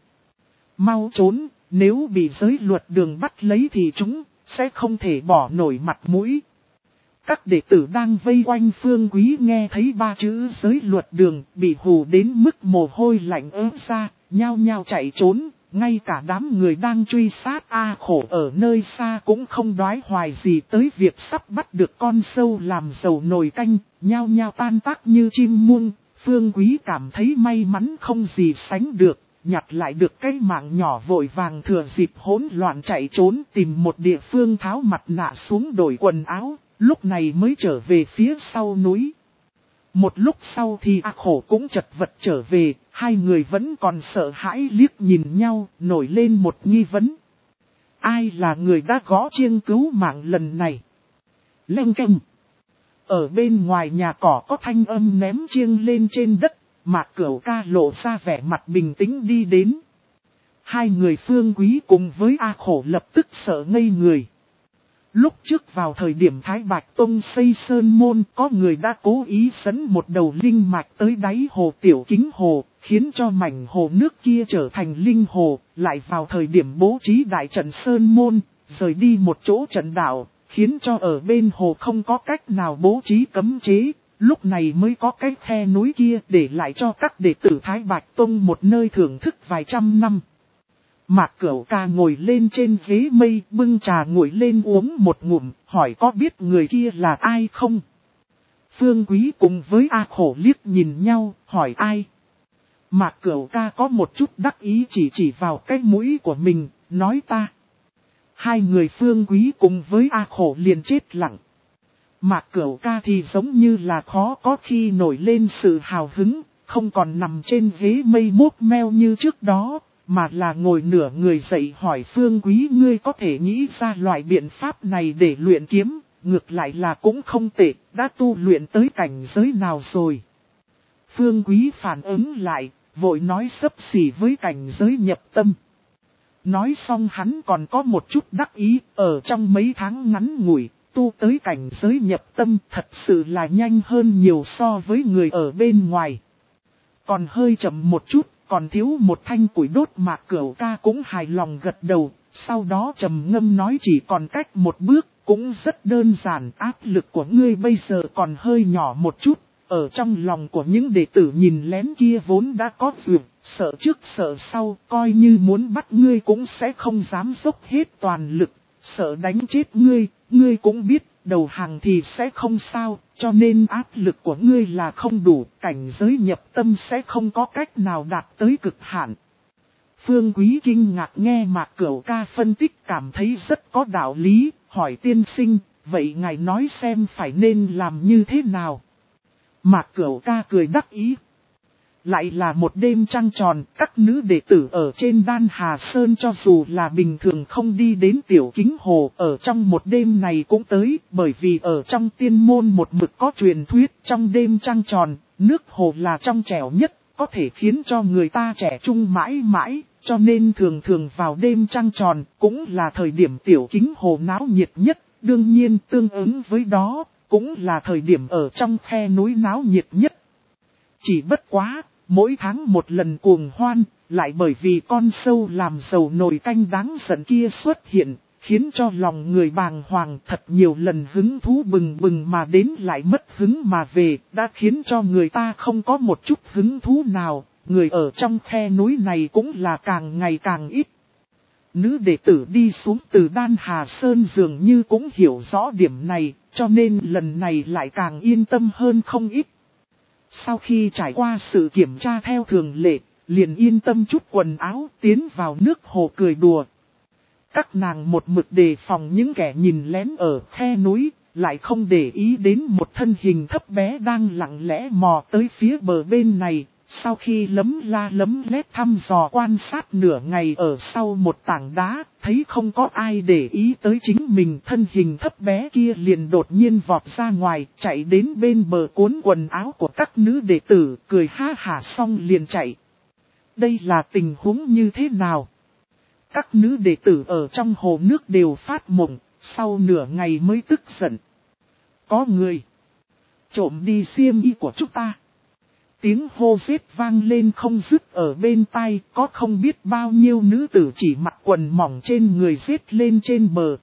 Mau trốn, nếu bị giới luật đường bắt lấy thì chúng sẽ không thể bỏ nổi mặt mũi. Các đệ tử đang vây quanh Phương Quý nghe thấy ba chữ giới luật đường bị hù đến mức mồ hôi lạnh ớt ra, nhao nhao chạy trốn, ngay cả đám người đang truy sát A Khổ ở nơi xa cũng không đoái hoài gì tới việc sắp bắt được con sâu làm dầu nồi canh, nhao nhao tan tác như chim muông. Phương Quý cảm thấy may mắn không gì sánh được. Nhặt lại được cái mạng nhỏ vội vàng thừa dịp hỗn loạn chạy trốn tìm một địa phương tháo mặt nạ xuống đổi quần áo, lúc này mới trở về phía sau núi. Một lúc sau thì A Khổ cũng chật vật trở về, hai người vẫn còn sợ hãi liếc nhìn nhau, nổi lên một nghi vấn. Ai là người đã gõ chiêng cứu mạng lần này? Leng keng. Ở bên ngoài nhà cỏ có thanh âm ném chiêng lên trên đất. Mạc Cửu Ca lộ ra vẻ mặt bình tĩnh đi đến. Hai người Phương Quý cùng với A Khổ lập tức sợ ngây người. Lúc trước vào thời điểm Thái Bạch Tông xây sơn môn có người đã cố ý dẫn một đầu linh mạch tới đáy hồ Tiểu Kính Hồ, khiến cho mảnh hồ nước kia trở thành linh hồ, lại vào thời điểm bố trí đại trận sơn môn, rời đi một chỗ trận đạo, khiến cho ở bên hồ không có cách nào bố trí cấm chế. Lúc này mới có cái khe núi kia để lại cho các đệ tử Thái Bạch Tông một nơi thưởng thức vài trăm năm. Mạc Cửu Ca ngồi lên trên ghế mây bưng trà nguội lên uống một ngụm, hỏi có biết người kia là ai không? Phương Quý cùng với A Khổ liếc nhìn nhau, hỏi ai? Mạc Cửu Ca có một chút đắc ý chỉ chỉ vào cái mũi của mình, nói ta. Hai người Phương Quý cùng với A Khổ liền chết lặng. Mạc Cửu Ca thì giống như là khó có khi nổi lên sự hào hứng, không còn nằm trên ghế mây mốt meo như trước đó, mà là ngồi nửa người dậy hỏi Phương Quý ngươi có thể nghĩ ra loại biện pháp này để luyện kiếm, ngược lại là cũng không tệ, đã tu luyện tới cảnh giới nào rồi. Phương Quý phản ứng lại, vội nói xấp xỉ với cảnh giới nhập tâm. Nói xong hắn còn có một chút đắc ý, ở trong mấy tháng ngắn ngủi. Tu tới cảnh giới nhập tâm thật sự là nhanh hơn nhiều so với người ở bên ngoài. Còn hơi chậm một chút, còn thiếu một thanh củi đốt Mạc Cửu Ca cũng hài lòng gật đầu, sau đó trầm ngâm nói chỉ còn cách một bước, cũng rất đơn giản, áp lực của ngươi bây giờ còn hơi nhỏ một chút. Ở trong lòng của những đệ tử nhìn lén kia vốn đã có duyệt, sợ trước sợ sau, coi như muốn bắt ngươi cũng sẽ không dám dốc hết toàn lực, sợ đánh chết ngươi, ngươi cũng biết, đầu hàng thì sẽ không sao, cho nên áp lực của ngươi là không đủ, cảnh giới nhập tâm sẽ không có cách nào đạt tới cực hạn. Phương Quý kinh ngạc nghe Mạc Cửu ca phân tích cảm thấy rất có đạo lý, hỏi tiên sinh, vậy ngài nói xem phải nên làm như thế nào? Mạc Cửu ca cười đắc ý. Lại là một đêm trăng tròn, các nữ đệ tử ở trên Đan Hà Sơn cho dù là bình thường không đi đến Tiểu Kính Hồ, ở trong một đêm này cũng tới, bởi vì ở trong tiên môn một mực có truyền thuyết trong đêm trăng tròn, nước hồ là trong trẻo nhất, có thể khiến cho người ta trẻ trung mãi mãi, cho nên thường thường vào đêm trăng tròn cũng là thời điểm Tiểu Kính Hồ náo nhiệt nhất, đương nhiên tương ứng với đó, cũng là thời điểm ở trong khe núi náo nhiệt nhất. Chỉ bất quá, mỗi tháng một lần cuồng hoan, lại bởi vì con sâu làm dầu nồi canh đáng giận kia xuất hiện, khiến cho lòng người bàng hoàng thật nhiều lần hứng thú bừng bừng mà đến lại mất hứng mà về, đã khiến cho người ta không có một chút hứng thú nào, người ở trong khe núi này cũng là càng ngày càng ít. Nữ đệ tử đi xuống từ Đan Hà Sơn dường như cũng hiểu rõ điểm này, cho nên lần này lại càng yên tâm hơn không ít. Sau khi trải qua sự kiểm tra theo thường lệ, liền yên tâm chút quần áo tiến vào nước hồ cười đùa. Các nàng một mực đề phòng những kẻ nhìn lén ở khe núi, lại không để ý đến một thân hình thấp bé đang lặng lẽ mò tới phía bờ bên này. Sau khi lấm la lấm lét thăm dò quan sát nửa ngày ở sau một tảng đá, thấy không có ai để ý tới chính mình, thân hình thấp bé kia liền đột nhiên vọt ra ngoài, chạy đến bên bờ cuốn quần áo của các nữ đệ tử, cười ha hả xong liền chạy. Đây là tình huống như thế nào? Các nữ đệ tử ở trong hồ nước đều phát mộng, sau nửa ngày mới tức giận. Có người trộm đi xiêm y của chúng ta. Tiếng hô giết vang lên không dứt ở bên tai, có không biết bao nhiêu nữ tử chỉ mặc quần mỏng trên người giết lên trên bờ.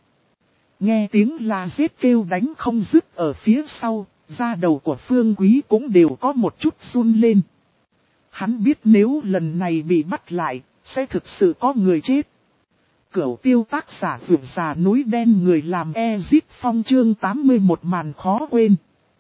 Nghe tiếng la giết kêu đánh không dứt ở phía sau, da đầu của Phương Quý cũng đều có một chút run lên. Hắn biết nếu lần này bị bắt lại, sẽ thực sự có người chết. Cửu Tiêu tác giả vượt già núi đen người làm Ezit Phong chương tám mươi mốt màn khó quên.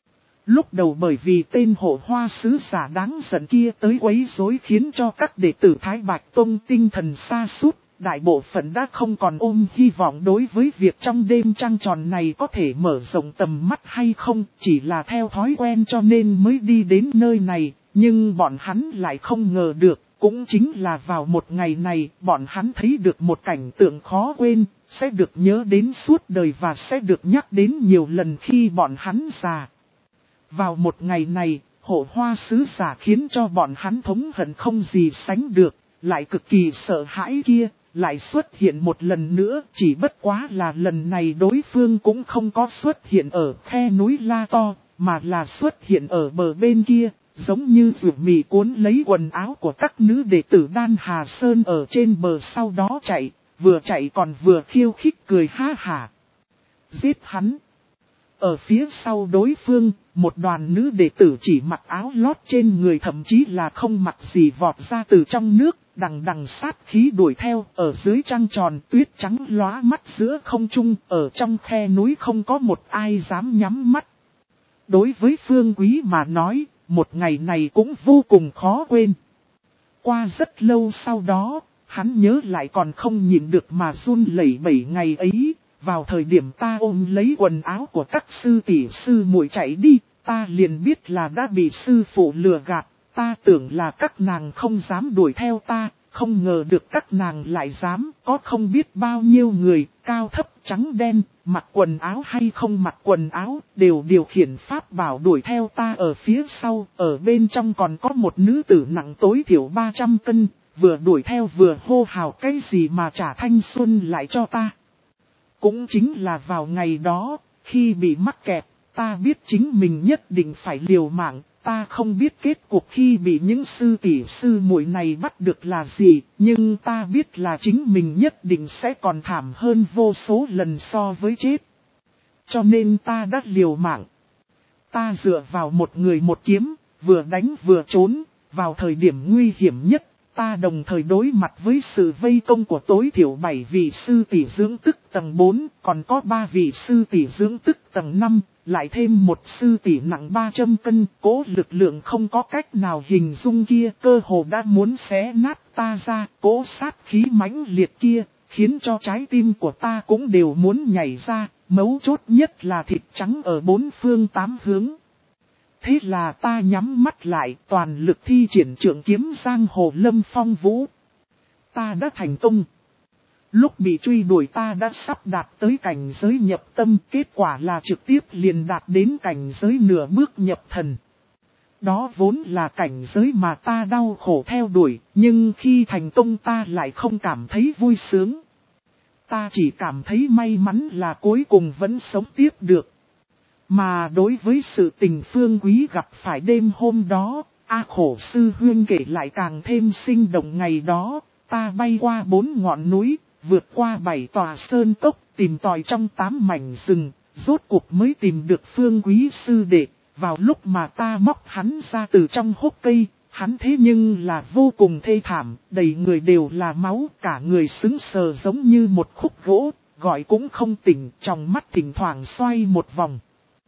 Lúc đầu bởi vì tên hộ hoa sứ giả đáng giận kia tới quấy rối khiến cho các đệ tử Thái Bạch Tông tinh thần sa sút, đại bộ phận đã không còn ôm hy vọng đối với việc trong đêm trăng tròn này có thể mở rộng tầm mắt hay không, chỉ là theo thói quen cho nên mới đi đến nơi này, nhưng bọn hắn lại không ngờ được, cũng chính là vào một ngày này, bọn hắn thấy được một cảnh tượng khó quên, sẽ được nhớ đến suốt đời và sẽ được nhắc đến nhiều lần khi bọn hắn già. Vào một ngày này, hộ hoa sứ giả khiến cho bọn hắn thống hận không gì sánh được, lại cực kỳ sợ hãi kia, lại xuất hiện một lần nữa, chỉ bất quá là lần này đối phương cũng không có xuất hiện ở khe núi La To, mà là xuất hiện ở bờ bên kia, giống như rượu mì cuốn lấy quần áo của các nữ đệ tử Đan Hà Sơn ở trên bờ sau đó chạy, vừa chạy còn vừa khiêu khích cười ha hả. Giết hắn! Ở phía sau đối phương, một đoàn nữ đệ tử chỉ mặc áo lót trên người thậm chí là không mặc gì vọt ra từ trong nước, đằng đằng sát khí đuổi theo, ở dưới trăng tròn tuyết trắng lóa mắt giữa không trung, ở trong khe núi không có một ai dám nhắm mắt. Đối với Phương Quý mà nói, một ngày này cũng vô cùng khó quên. Qua rất lâu sau đó, hắn nhớ lại còn không nhịn được mà run lẩy bẩy ngày ấy. Vào thời điểm ta ôm lấy quần áo của các sư tỷ sư muội chạy đi, ta liền biết là đã bị sư phụ lừa gạt, ta tưởng là các nàng không dám đuổi theo ta, không ngờ được các nàng lại dám, có không biết bao nhiêu người, cao thấp trắng đen, mặc quần áo hay không mặc quần áo, đều điều khiển pháp bảo đuổi theo ta ở phía sau, ở bên trong còn có một nữ tử nặng tối thiểu ba trăm cân, vừa đuổi theo vừa hô hào cái gì mà trả thanh xuân lại cho ta. Cũng chính là vào ngày đó, khi bị mắc kẹt, ta biết chính mình nhất định phải liều mạng, ta không biết kết cuộc khi bị những sư tỷ sư muội này bắt được là gì, nhưng ta biết là chính mình nhất định sẽ còn thảm hơn vô số lần so với chết. cho nên ta đã liều mạng. Ta dựa vào một người một kiếm, vừa đánh vừa trốn, vào thời điểm nguy hiểm nhất, ta đồng thời đối mặt với sự vây công của tối thiểu bảy vị sư tỷ dưỡng tức tầng bốn, còn có ba vị sư tỷ dưỡng tức tầng năm, lại thêm một sư tỷ nặng ba trăm cân, cố lực lượng không có cách nào hình dung kia, cơ hồ đã muốn xé nát ta ra, cố sát khí mãnh liệt kia, khiến cho trái tim của ta cũng đều muốn nhảy ra, mấu chốt nhất là thịt trắng ở bốn phương tám hướng. Thế là ta nhắm mắt lại, toàn lực thi triển trượng kiếm giang hồ Lâm Phong Vũ. Ta đã thành công. Lúc bị truy đuổi ta đã sắp đạt tới cảnh giới nhập tâm, kết quả là trực tiếp liền đạt đến cảnh giới nửa bước nhập thần. Đó vốn là cảnh giới mà ta đau khổ theo đuổi, nhưng khi thành công ta lại không cảm thấy vui sướng. Ta chỉ cảm thấy may mắn là cuối cùng vẫn sống tiếp được. Mà đối với sự tình Phương Quý gặp phải đêm hôm đó, A Khổ Sư Huyên kể lại càng thêm sinh động ngày đó, ta bay qua bốn ngọn núi, vượt qua bảy tòa sơn cốc, tìm tòi trong tám mảnh rừng, rốt cuộc mới tìm được Phương Quý sư đệ. Vào lúc mà ta móc hắn ra từ trong hốc cây, hắn thế nhưng là vô cùng thê thảm, đầy người đều là máu, cả người sững sờ giống như một khúc gỗ, gọi cũng không tỉnh, trong mắt thỉnh thoảng xoay một vòng.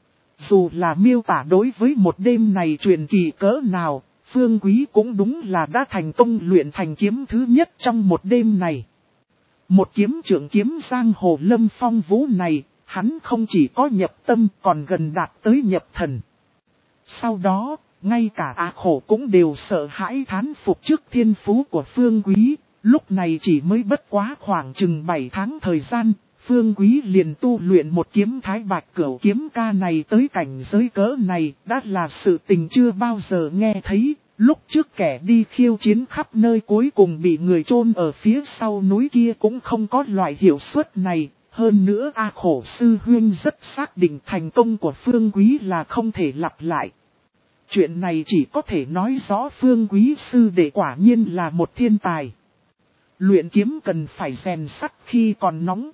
Dù là miêu tả đối với một đêm này truyền kỳ cỡ nào, Phương Quý cũng đúng là đã thành công luyện thành kiếm thứ nhất trong một đêm này. Một kiếm trưởng kiếm giang hồ Lâm Phong Vũ này, hắn không chỉ có nhập tâm còn gần đạt tới nhập thần. Sau đó, ngay cả A Khổ cũng đều sợ hãi thán phục trước thiên phú của Phương Quý, lúc này chỉ mới bất quá khoảng chừng bảy tháng thời gian. Phương Quý liền tu luyện một kiếm thái bạch cửu kiếm ca này tới cảnh giới cỡ này đã là sự tình chưa bao giờ nghe thấy. Lúc trước kẻ đi khiêu chiến khắp nơi cuối cùng bị người chôn ở phía sau núi kia cũng không có loại hiệu suất này. Hơn nữa A Khổ Sư Huyên rất xác định thành công của Phương Quý là không thể lặp lại. Chuyện này chỉ có thể nói rõ Phương Quý sư đệ quả nhiên là một thiên tài. Luyện kiếm cần phải rèn sắt khi còn nóng.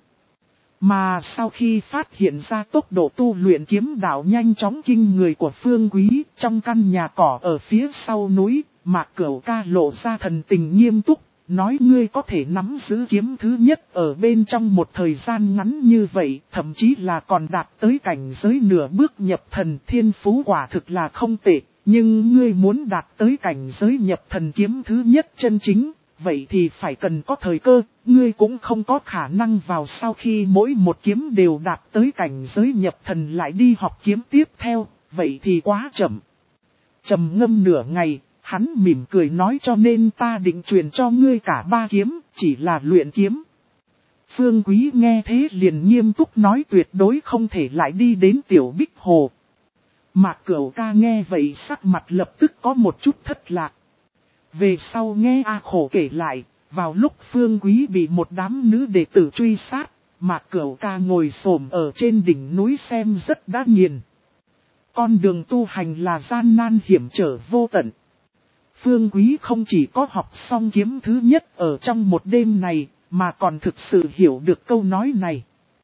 Mà sau khi phát hiện ra tốc độ tu luyện kiếm đạo nhanh chóng kinh người của Phương Quý, trong căn nhà cỏ ở phía sau núi, Mạc Cửu Ca lộ ra thần tình nghiêm túc, nói ngươi có thể nắm giữ kiếm thứ nhất ở bên trong một thời gian ngắn như vậy, thậm chí là còn đạt tới cảnh giới nửa bước nhập thần, thiên phú quả thực là không tệ, nhưng ngươi muốn đạt tới cảnh giới nhập thần kiếm thứ nhất chân chính. Vậy thì phải cần có thời cơ, ngươi cũng không có khả năng vào sau khi mỗi một kiếm đều đạt tới cảnh giới nhập thần lại đi học kiếm tiếp theo, vậy thì quá chậm. Trầm ngâm nửa ngày, hắn mỉm cười nói cho nên ta định truyền cho ngươi cả ba kiếm, chỉ là luyện kiếm. Phương Quý nghe thế liền nghiêm túc nói tuyệt đối không thể lại đi đến Tiểu Bích Hồ. Mạc Cửu Ca nghe vậy sắc mặt lập tức có một chút thất lạc. Về sau nghe A Khổ kể lại, vào lúc Phương Quý bị một đám nữ đệ tử truy sát, Mạc Cửu Ca ngồi xổm ở trên đỉnh núi xem rất đã nghiền. Con đường tu hành là gian nan hiểm trở vô tận. Phương Quý không chỉ có học xong kiếm thứ nhất ở trong một đêm này, mà còn thực sự hiểu được câu nói này.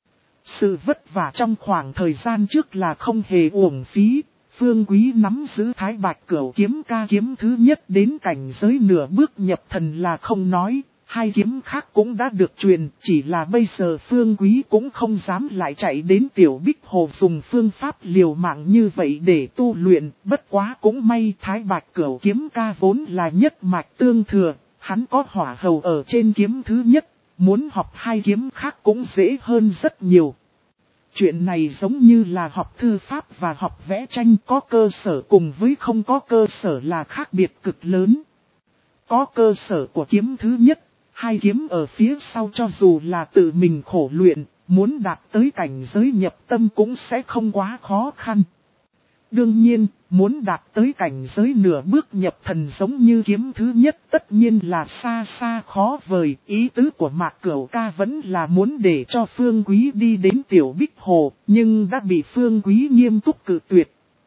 Sự vất vả trong khoảng thời gian trước là không hề uổng phí. Phương Quý nắm giữ thái bạch cửu kiếm ca kiếm thứ nhất đến cảnh giới nửa bước nhập thần là không nói, hai kiếm khác cũng đã được truyền, chỉ là bây giờ Phương Quý cũng không dám lại chạy đến Tiểu Bích Hồ dùng phương pháp liều mạng như vậy để tu luyện, bất quá cũng may thái bạch cửu kiếm ca vốn là nhất mạch tương thừa, hắn có hỏa hầu ở trên kiếm thứ nhất, muốn học hai kiếm khác cũng dễ hơn rất nhiều. Chuyện này giống như là học thư pháp và học vẽ tranh, có cơ sở cùng với không có cơ sở là khác biệt cực lớn. Có cơ sở của kiếm thứ nhất, hai kiếm ở phía sau cho dù là tự mình khổ luyện, muốn đạt tới cảnh giới nhập tâm cũng sẽ không quá khó khăn. Đương nhiên, muốn đạt tới cảnh giới nửa bước nhập thần giống như kiếm thứ nhất tất nhiên là xa xa khó vời. Ý tứ của Mạc Cửu Ca vẫn là muốn để cho Phương Quý đi đến Tiểu Bích Hồ, nhưng đã bị Phương Quý nghiêm túc cự tuyệt.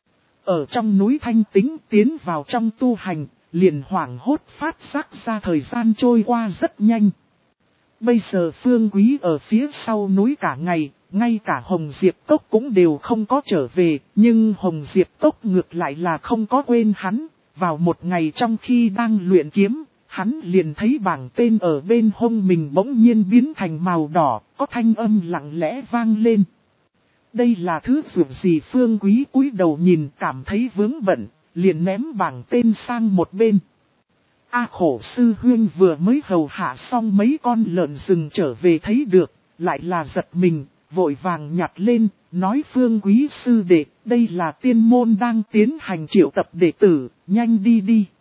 Ở trong núi thanh tĩnh tiến vào trong tu hành, liền hoảng hốt phát giác ra thời gian trôi qua rất nhanh. Bây giờ Phương Quý ở phía sau núi cả ngày, ngay cả Hồng Diệp Cốc cũng đều không có trở về, nhưng Hồng Diệp Cốc ngược lại là không có quên hắn. Vào một ngày trong khi đang luyện kiếm, hắn liền thấy bảng tên ở bên hông mình bỗng nhiên biến thành màu đỏ, có thanh âm lặng lẽ vang lên. Đây là thứ dụng gì? Phương Quý cúi đầu nhìn cảm thấy vướng bận, liền ném bảng tên sang một bên. A Khổ sư huynh vừa mới hầu hạ xong mấy con lợn rừng trở về thấy được, lại là giật mình, vội vàng nhặt lên, nói Phương Quý sư đệ, đây là tiên môn đang tiến hành triệu tập đệ tử, nhanh đi đi.